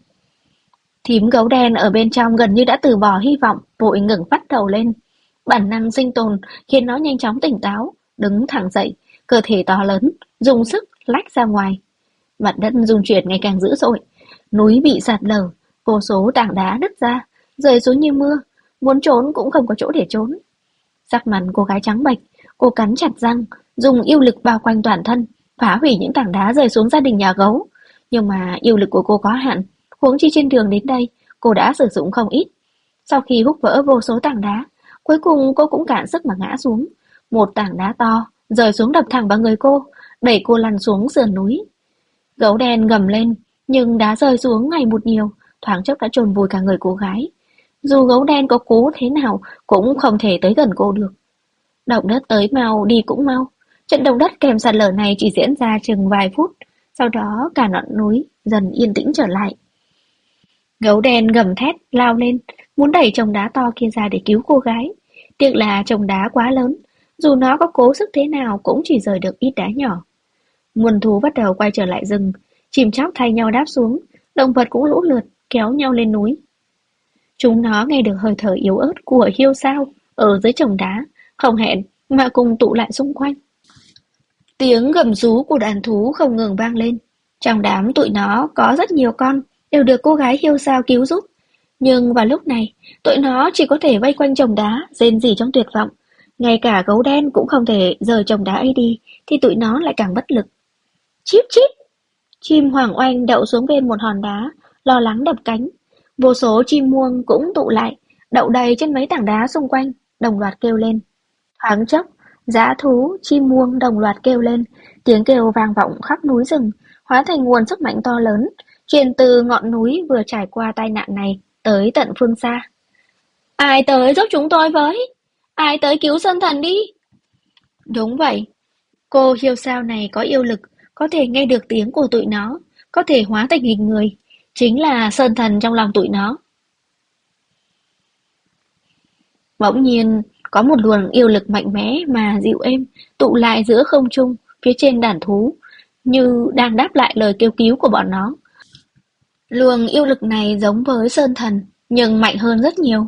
Thím gấu đen ở bên trong gần như đã từ bỏ hy vọng, vội ngẩng phát đầu lên. Bản năng sinh tồn khiến nó nhanh chóng tỉnh táo, đứng thẳng dậy, cơ thể to lớn, dùng sức lách ra ngoài. Mặt đất rung chuyển ngày càng dữ dội, núi bị sạt lở, vô số tảng đá nứt ra, rơi xuống như mưa, muốn trốn cũng không có chỗ để trốn. Sắc mặt cô gái trắng bệch, cô cắn chặt răng, dùng yêu lực bao quanh toàn thân, phá hủy những tảng đá rơi xuống gia đình nhà gấu. Nhưng mà yêu lực của cô có hạn, huống chi trên đường đến đây, cô đã sử dụng không ít. Sau khi húc vỡ vô số tảng đá, cuối cùng cô cũng cạn sức mà ngã xuống. Một tảng đá to rơi xuống đập thẳng vào người cô, đẩy cô lăn xuống sườn núi. Gấu đen gầm lên, nhưng đá rơi xuống ngày một nhiều, thoáng chốc đã chôn vùi cả người cô gái. Dù gấu đen có cố thế nào cũng không thể tới gần cô được. Động đất tới mau đi cũng mau. Trận động đất kèm sạt lở này chỉ diễn ra chừng vài phút, sau đó cả ngọn núi dần yên tĩnh trở lại. Gấu đen gầm thét lao lên, muốn đẩy chồng đá to kia ra để cứu cô gái. Tiếc là chồng đá quá lớn, dù nó có cố sức thế nào cũng chỉ rời được ít đá nhỏ. Muôn thú bắt đầu quay trở lại rừng, chim chóc thay nhau đáp xuống, động vật cũng lũ lượt kéo nhau lên núi. Chúng nó nghe được hơi thở yếu ớt của hiêu sao ở dưới chồng đá, không hẹn mà cùng tụ lại xung quanh. Tiếng gầm rú của đàn thú không ngừng vang lên. Trong đám tụi nó có rất nhiều con, đều được cô gái hiêu sao cứu giúp. Nhưng vào lúc này, tụi nó chỉ có thể vây quanh chồng đá, rên rỉ trong tuyệt vọng. Ngay cả gấu đen cũng không thể rời chồng đá ấy đi, thì tụi nó lại càng bất lực. Chíp chíp! Chim hoàng oanh đậu xuống bên một hòn đá, lo lắng đập cánh. Vô số chim muông cũng tụ lại, đậu đầy trên mấy tảng đá xung quanh, đồng loạt kêu lên. Thoáng chốc, dã thú, chim muông đồng loạt kêu lên, tiếng kêu vang vọng khắp núi rừng, hóa thành nguồn sức mạnh to lớn, truyền từ ngọn núi vừa trải qua tai nạn này tới tận phương xa. Ai tới giúp chúng tôi với? Ai tới cứu Sơn Thần đi? Đúng vậy, cô hiêu sao này có yêu lực, có thể nghe được tiếng của tụi nó, có thể hóa thành hình người, chính là Sơn Thần trong lòng tụi nó. Bỗng nhiên, có một luồng yêu lực mạnh mẽ mà dịu êm tụ lại giữa không trung, phía trên đàn thú. như đang đáp lại lời kêu cứu của bọn nó. Luồng yêu lực này giống với sơn thần, nhưng mạnh hơn rất nhiều.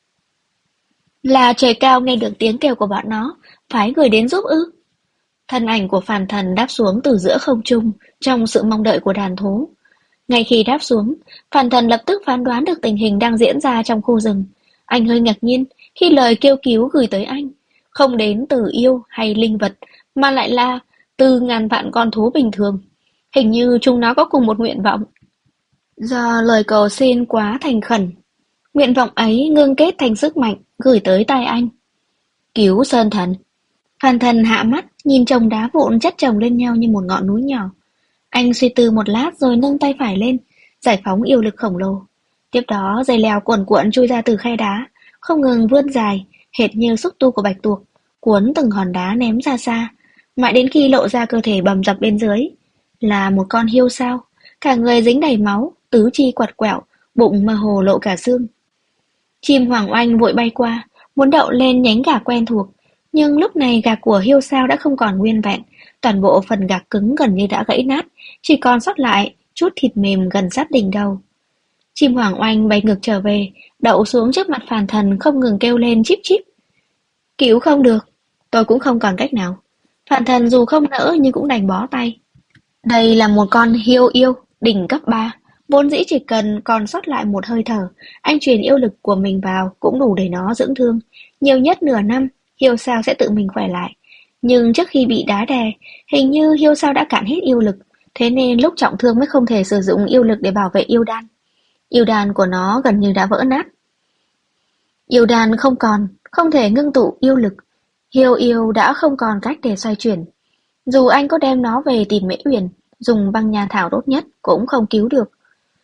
Là trời cao nghe được tiếng kêu của bọn nó, phái người đến giúp ư? Thân ảnh của phàn thần đáp xuống từ giữa không trung, trong sự mong đợi của đàn thú. Ngay khi đáp xuống, phàn thần lập tức phán đoán được tình hình đang diễn ra trong khu rừng. Anh hơi ngạc nhiên khi lời kêu cứu gửi tới anh, không đến từ yêu hay linh vật, mà lại là từ ngàn vạn con thú bình thường. Hình như chúng nó có cùng một nguyện vọng. Do lời cầu xin quá thành khẩn, nguyện vọng ấy ngưng kết thành sức mạnh gửi tới tai anh. Cứu sơn thần. Phan thần hạ mắt, nhìn chồng đá vụn chất chồng lên nhau như một ngọn núi nhỏ. Anh suy tư một lát rồi nâng tay phải lên, giải phóng yêu lực khổng lồ. Tiếp đó dây leo cuồn cuộn chui ra từ khe đá, không ngừng vươn dài, hệt như xúc tu của bạch tuộc, cuốn từng hòn đá ném ra xa, mãi đến khi lộ ra cơ thể bầm dập bên dưới. Là một con hiêu sao, cả người dính đầy máu, tứ chi quặt quẹo, bụng mơ hồ lộ cả xương. Chim hoàng oanh vội bay qua, muốn đậu lên nhánh gà quen thuộc, nhưng lúc này gạc của hiêu sao đã không còn nguyên vẹn, toàn bộ phần gạc cứng gần như đã gãy nát, chỉ còn sót lại chút thịt mềm gần sát đỉnh đầu. Chim hoàng oanh bay ngược trở về, đậu xuống trước mặt phàn thần không ngừng kêu lên chíp chíp. Cứu không được, tôi cũng không còn cách nào. Phàn thần dù không nỡ nhưng cũng đành bó tay. Đây là một con hiêu yêu, đỉnh cấp 3, vốn dĩ chỉ cần còn sót lại một hơi thở, anh truyền yêu lực của mình vào cũng đủ để nó dưỡng thương. Nhiều nhất nửa năm, hiêu sao sẽ tự mình khỏe lại. Nhưng trước khi bị đá đè, hình như hiêu sao đã cạn hết yêu lực, thế nên lúc trọng thương mới không thể sử dụng yêu lực để bảo vệ yêu đan. Yêu đan của nó gần như đã vỡ nát. Yêu đan không còn, không thể ngưng tụ yêu lực. Hiêu yêu đã không còn cách để xoay chuyển. Dù anh có đem nó về tìm Mễ Uyển, dùng băng nha thảo tốt nhất cũng không cứu được.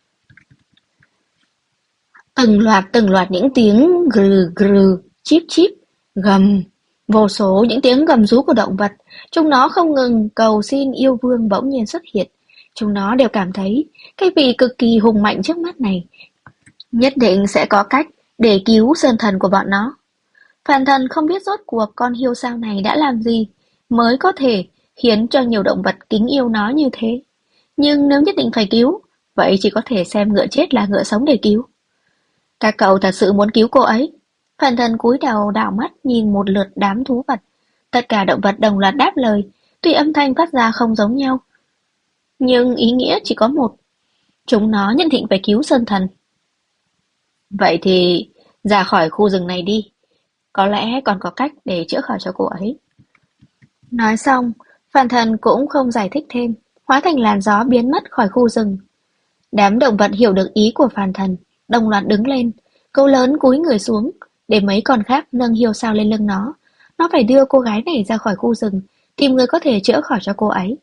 Từng loạt những tiếng gừ gừ, chíp chíp, gầm, vô số những tiếng gầm rú của động vật, chúng nó không ngừng cầu xin yêu vương bỗng nhiên xuất hiện. Chúng nó đều cảm thấy cái vị cực kỳ hùng mạnh trước mắt này nhất định sẽ có cách để cứu sơn thần của bọn nó. Phàn thần không biết rốt cuộc con hiêu sao này đã làm gì mới có thể khiến cho nhiều động vật kính yêu nó như thế. Nhưng nếu nhất định phải cứu, vậy chỉ có thể xem ngựa chết là ngựa sống để cứu. Các cậu thật sự muốn cứu cô ấy? Phàn thần cúi đầu đảo mắt nhìn một lượt đám thú vật. Tất cả động vật đồng loạt đáp lời, tuy âm thanh phát ra không giống nhau, nhưng ý nghĩa chỉ có một. Chúng nó nhất định phải cứu sơn thần. Vậy thì ra khỏi khu rừng này đi. Có lẽ còn có cách để chữa khỏi cho cô ấy. Nói xong, phàn thần cũng không giải thích thêm, hóa thành làn gió biến mất khỏi khu rừng. Đám động vật hiểu được ý của phàn thần, đồng loạt đứng lên, câu lớn cúi người xuống, để mấy con khác nâng hiêu sao lên lưng nó. Nó phải đưa cô gái này ra khỏi khu rừng, tìm người có thể chữa khỏi cho cô ấy.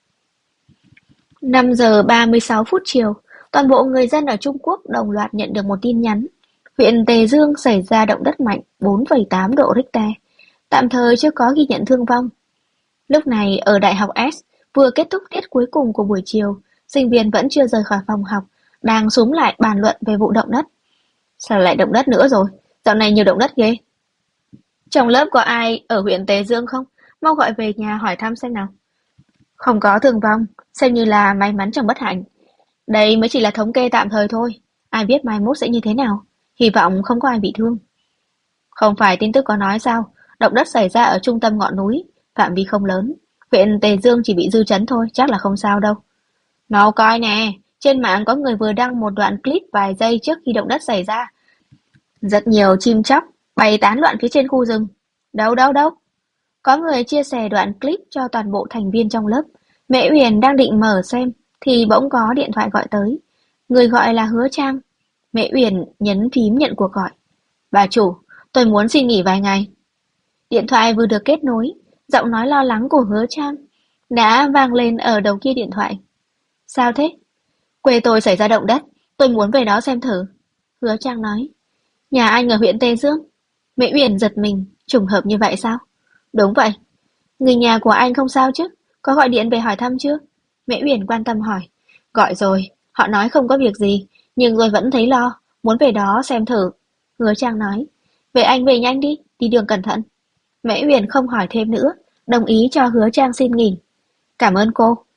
5 giờ 36 phút chiều, toàn bộ người dân ở Trung Quốc đồng loạt nhận được một tin nhắn. Huyện Tề Dương xảy ra động đất mạnh 4,8 độ Richter, tạm thời chưa có ghi nhận thương vong. Lúc này ở Đại học S, vừa kết thúc tiết cuối cùng của buổi chiều, sinh viên vẫn chưa rời khỏi phòng học, đang xúm lại bàn luận về vụ động đất. Sao lại động đất nữa rồi? Dạo này nhiều động đất ghê. Trong lớp có ai ở huyện Tề Dương không? Mau gọi về nhà hỏi thăm xem nào. Không có thương vong, xem như là may mắn trong bất hạnh. Đây mới chỉ là thống kê tạm thời thôi. Ai biết mai mốt sẽ như thế nào? Hy vọng không có ai bị thương. Không phải tin tức có nói sao? Động đất xảy ra ở trung tâm ngọn núi, phạm vi không lớn. Huyện Tề Dương chỉ bị dư chấn thôi, chắc là không sao đâu. Mau coi nè, trên mạng có người vừa đăng một đoạn clip vài giây trước khi động đất xảy ra. Rất nhiều chim chóc bay tán loạn phía trên khu rừng. Đâu đâu đâu. Có người chia sẻ đoạn clip cho toàn bộ thành viên trong lớp. Mẹ Uyển đang định mở xem thì bỗng có điện thoại gọi tới. Người gọi là Hứa Trang. Mẹ Uyển nhấn phím nhận cuộc gọi. Bà chủ, tôi muốn xin nghỉ vài ngày. Điện thoại vừa được kết nối, giọng nói lo lắng của Hứa Trang đã vang lên ở đầu kia điện thoại. Sao thế? Quê tôi xảy ra động đất, tôi muốn về đó xem thử. Hứa Trang nói. Nhà anh ở huyện Tây Dương? Mẹ Uyển giật mình, trùng hợp như vậy sao? Đúng vậy. Người nhà của anh không sao chứ? Có gọi điện về hỏi thăm chưa? Mẹ Uyển quan tâm hỏi. Gọi rồi, họ nói không có việc gì, nhưng tôi vẫn thấy lo, muốn về đó xem thử. Hứa Trang nói. Vậy anh về nhanh đi, đi đường cẩn thận. Mẹ Uyển không hỏi thêm nữa, đồng ý cho Hứa Trang xin nghỉ. Cảm ơn cô.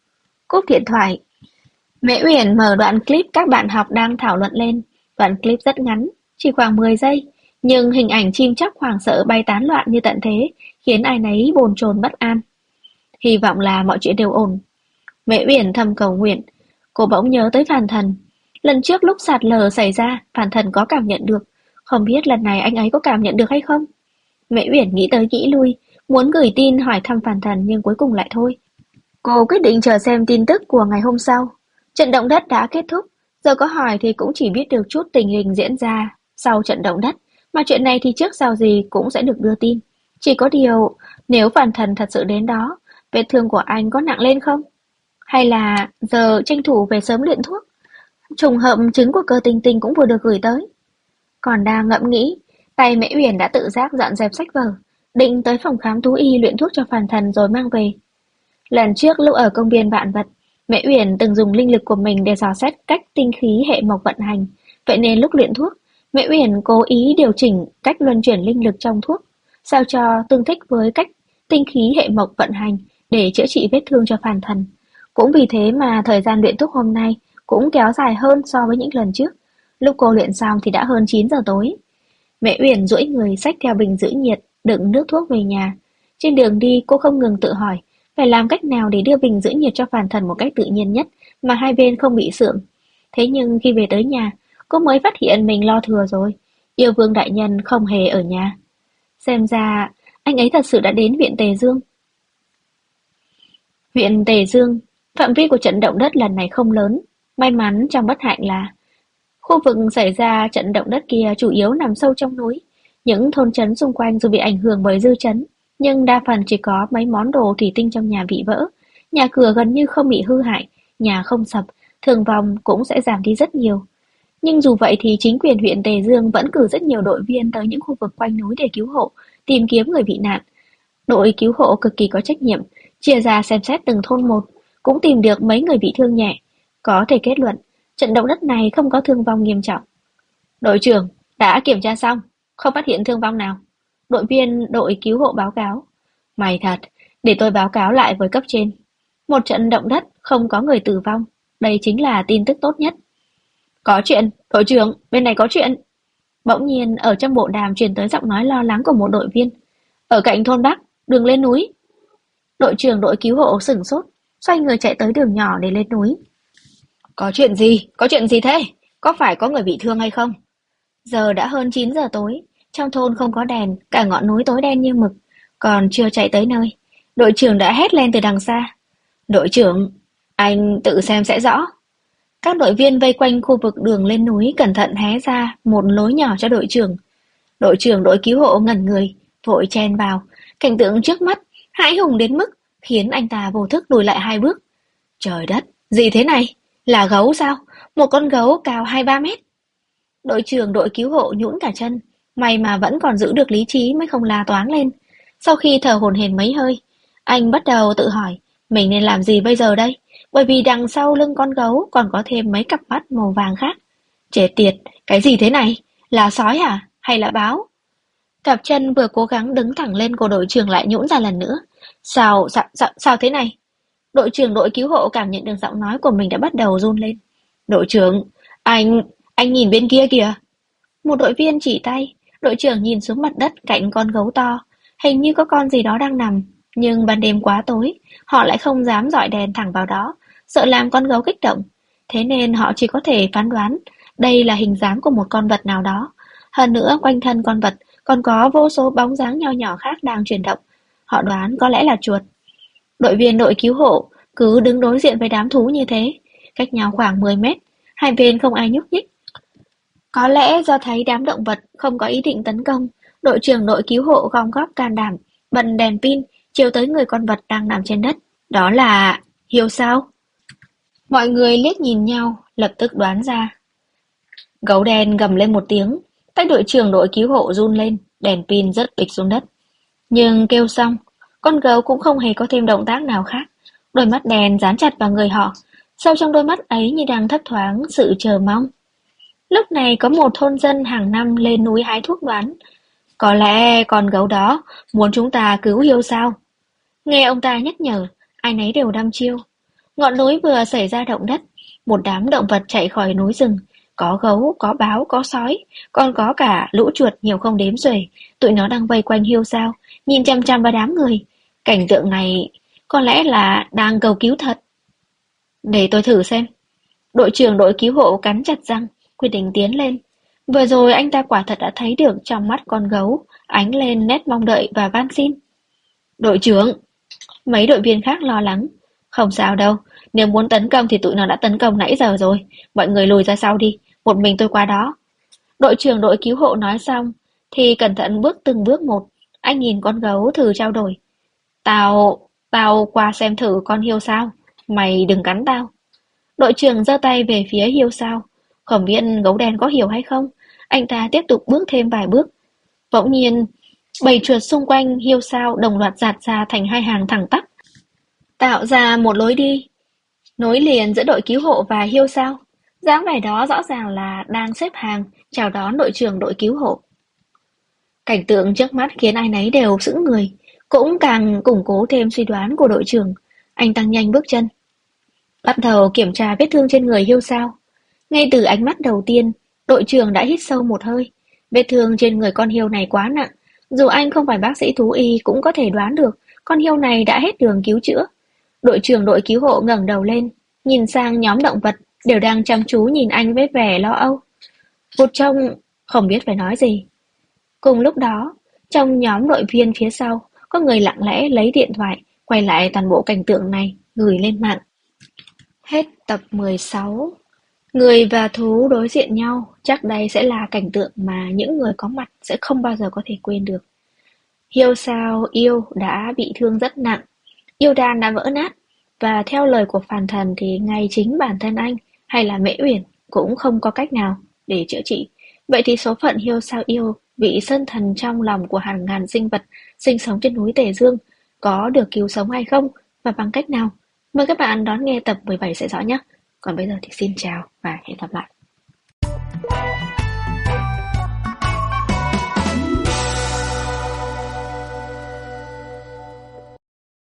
Cúp điện thoại, Mễ Uyển mở đoạn clip các bạn học đang thảo luận lên. Đoạn clip rất ngắn, chỉ khoảng 10 giây, nhưng hình ảnh chim chóc hoảng sợ bay tán loạn như tận thế, khiến ai nấy bồn chồn bất an. Hy vọng là mọi chuyện đều ổn. Mễ Uyển thầm cầu nguyện. Cô bỗng nhớ tới Phàn Thần. Lần trước lúc sạt lở xảy ra, Phàn Thần có cảm nhận được. Không biết lần này anh ấy có cảm nhận được hay không? Mễ Uyển nghĩ tới nghĩ lui, muốn gửi tin hỏi thăm Phàn Thần nhưng cuối cùng lại thôi. Cô quyết định chờ xem tin tức của ngày hôm sau. Trận động đất đã kết thúc, giờ có hỏi thì cũng chỉ biết được chút tình hình diễn ra sau trận động đất, mà chuyện này thì trước sau gì cũng sẽ được đưa tin. Chỉ có điều, nếu Phàn Thần thật sự đến đó, vết thương của anh có nặng lên không? Hay là giờ tranh thủ về sớm luyện thuốc? Trùng hợp trứng của cơ tinh tinh cũng vừa được gửi tới. Còn đang ngẫm nghĩ, tay Mễ Uyển đã tự giác dọn dẹp sách vở, định tới phòng khám thú y luyện thuốc cho Phàn Thần rồi mang về. Lần trước lúc ở công viên vạn vật, Mễ Uyển từng dùng linh lực của mình để dò xét cách tinh khí hệ mộc vận hành, vậy nên lúc luyện thuốc, Mễ Uyển cố ý điều chỉnh cách luân chuyển linh lực trong thuốc, sao cho tương thích với cách tinh khí hệ mộc vận hành để chữa trị vết thương cho Phàn Thần. Cũng vì thế mà thời gian luyện thuốc hôm nay cũng kéo dài hơn so với những lần trước. Lúc cô luyện xong thì đã hơn 9 giờ tối. Mẹ Uyển duỗi người xách theo bình giữ nhiệt, đựng nước thuốc về nhà. Trên đường đi cô không ngừng tự hỏi phải làm cách nào để đưa bình giữ nhiệt cho Phàn Thần một cách tự nhiên nhất mà hai bên không bị sượng. Thế nhưng khi về tới nhà, cô mới phát hiện mình lo thừa rồi. Yêu Vương đại nhân không hề ở nhà. Xem ra anh ấy thật sự đã đến huyện Tề Dương. Huyện Tề Dương, phạm vi của trận động đất lần này không lớn. May mắn trong bất hạnh là khu vực xảy ra trận động đất kia chủ yếu nằm sâu trong núi. Những thôn trấn xung quanh dù bị ảnh hưởng bởi dư chấn, nhưng đa phần chỉ có mấy món đồ thủy tinh trong nhà bị vỡ. Nhà cửa gần như không bị hư hại, nhà không sập, thương vong cũng sẽ giảm đi rất nhiều. Nhưng dù vậy thì chính quyền huyện Tề Dương vẫn cử rất nhiều đội viên tới những khu vực quanh núi để cứu hộ, tìm kiếm người bị nạn. Đội cứu hộ cực kỳ có trách nhiệm, chia ra xem xét từng thôn một, cũng tìm được mấy người bị thương nhẹ. Có thể kết luận, trận động đất này không có thương vong nghiêm trọng. Đội trưởng, đã kiểm tra xong, không phát hiện thương vong nào. Đội viên đội cứu hộ báo cáo. May thật, để tôi báo cáo lại với cấp trên. Một trận động đất không có người tử vong, đây chính là tin tức tốt nhất. Có chuyện, đội trưởng, bên này có chuyện. Bỗng nhiên ở trong bộ đàm truyền tới giọng nói lo lắng của một đội viên. Ở cạnh thôn Bắc, đường lên núi. Đội trưởng đội cứu hộ sửng sốt, xoay người chạy tới đường nhỏ để lên núi. Có chuyện gì? Có chuyện gì thế? Có phải có người bị thương hay không? Giờ đã hơn 9 giờ tối, trong thôn không có đèn, cả ngọn núi tối đen như mực, còn chưa chạy tới nơi. Đội trưởng đã hét lên từ đằng xa. Đội trưởng, anh tự xem sẽ rõ. Các đội viên vây quanh khu vực đường lên núi cẩn thận hé ra một lối nhỏ cho đội trưởng. Đội trưởng đội cứu hộ ngẩn người, vội chen vào. Cảnh tượng trước mắt hãi hùng đến mức khiến anh ta vô thức lùi lại 2 bước. Trời đất, gì thế này? Là gấu sao? Một con gấu cao 2-3 mét. Đội trưởng đội cứu hộ nhũn cả chân, may mà vẫn còn giữ được lý trí mới không la toáng lên. Sau khi thở hổn hển mấy hơi, anh bắt đầu tự hỏi mình nên làm gì bây giờ đây, bởi vì đằng sau lưng con gấu còn có thêm mấy cặp mắt màu vàng khác. Chết tiệt, cái gì thế này? Là sói hả? Hay là báo? Cặp chân vừa cố gắng đứng thẳng lên của đội trưởng lại nhũn ra lần nữa. Sao thế này? Đội trưởng đội cứu hộ cảm nhận được giọng nói của mình đã bắt đầu run lên. Đội trưởng, anh nhìn bên kia kìa. Một đội viên chỉ tay, đội trưởng nhìn xuống mặt đất cạnh con gấu to. Hình như có con gì đó đang nằm, nhưng ban đêm quá tối, họ lại không dám dọi đèn thẳng vào đó, sợ làm con gấu kích động. Thế nên họ chỉ có thể phán đoán đây là hình dáng của một con vật nào đó. Hơn nữa quanh thân con vật còn có vô số bóng dáng nho nhỏ khác đang chuyển động. Họ đoán có lẽ là chuột. Đội viên đội cứu hộ cứ đứng đối diện với đám thú như thế, cách nhau khoảng 10 mét, hai bên không ai nhúc nhích. Có lẽ do thấy đám động vật không có ý định tấn công, đội trưởng đội cứu hộ gom góp can đảm, bật đèn pin chiếu tới người con vật đang nằm trên đất. Đó là hiêu sao? Mọi người liếc nhìn nhau, lập tức đoán ra. Gấu đen gầm lên một tiếng, tay đội trưởng đội cứu hộ run lên, đèn pin rớt bịch xuống đất. Nhưng kêu xong, con gấu cũng không hề có thêm động tác nào khác. Đôi mắt đen dán chặt vào người họ, sâu trong đôi mắt ấy như đang thấp thoáng sự chờ mong. Lúc này có một thôn dân hàng năm lên núi hái thuốc đoán. Có lẽ con gấu đó muốn chúng ta cứu hiêu sao? Nghe ông ta nhắc nhở, ai nấy đều đăm chiêu. Ngọn núi vừa xảy ra động đất, một đám động vật chạy khỏi núi rừng, có gấu, có báo, có sói, còn có cả lũ chuột nhiều không đếm xuể, tụi nó đang vây quanh Hiêu Sao, nhìn chằm chằm vào đám người. Cảnh tượng này có lẽ là đang cầu cứu thật. Để tôi thử xem. Đội trưởng đội cứu hộ cắn chặt răng, quyết định tiến lên. Vừa rồi anh ta quả thật đã thấy được trong mắt con gấu ánh lên nét mong đợi và van xin. Đội trưởng, mấy đội viên khác lo lắng. Không sao đâu, nếu muốn tấn công thì tụi nó đã tấn công nãy giờ rồi. Mọi người lùi ra sau đi, một mình tôi qua đó. Đội trưởng đội cứu hộ nói xong, thì cẩn thận bước từng bước một. Anh nhìn con gấu thử trao đổi. Tao qua xem thử con Hiêu Sao. Mày đừng cắn tao. Đội trưởng giơ tay về phía Hiêu Sao. Không biết gấu đen có hiểu hay không. Anh ta tiếp tục bước thêm vài bước. Bỗng nhiên, bầy chuột xung quanh Hiêu Sao đồng loạt dạt ra thành hai hàng thẳng tắp, tạo ra một lối đi, nối liền giữa đội cứu hộ và Hiêu Sao. Dáng vẻ đó rõ ràng là đang xếp hàng chào đón đội trưởng đội cứu hộ. Cảnh tượng trước mắt khiến ai nấy đều sững người, cũng càng củng cố thêm suy đoán của đội trưởng. Anh tăng nhanh bước chân, bắt đầu kiểm tra vết thương trên người Hiêu Sao. Ngay từ ánh mắt đầu tiên, đội trưởng đã hít sâu một hơi. Vết thương trên người con hiêu này quá nặng, dù anh không phải bác sĩ thú y cũng có thể đoán được con hiêu này đã hết đường cứu chữa. Đội trưởng đội cứu hộ ngẩng đầu lên, nhìn sang nhóm động vật đều đang chăm chú nhìn anh với vẻ lo âu. Một trông không biết phải nói gì. Cùng lúc đó, trong nhóm đội viên phía sau, có người lặng lẽ lấy điện thoại, quay lại toàn bộ cảnh tượng này, gửi lên mạng. Hết tập 16. Người và thú đối diện nhau, chắc đây sẽ là cảnh tượng mà những người có mặt sẽ không bao giờ có thể quên được. Hiêu Sao yêu đã bị thương rất nặng, yêu đan đã vỡ nát, và theo lời của phàn thần thì ngay chính bản thân anh hay là Mễ Uyển cũng không có cách nào để chữa trị. Vậy thì số phận Hiêu Sao yêu, vị sơn thần trong lòng của hàng ngàn sinh vật sinh sống trên núi Tề Dương, có được cứu sống hay không và bằng cách nào? Mời các bạn đón nghe tập 17 sẽ rõ nhé. Còn bây giờ thì xin chào và hẹn gặp lại.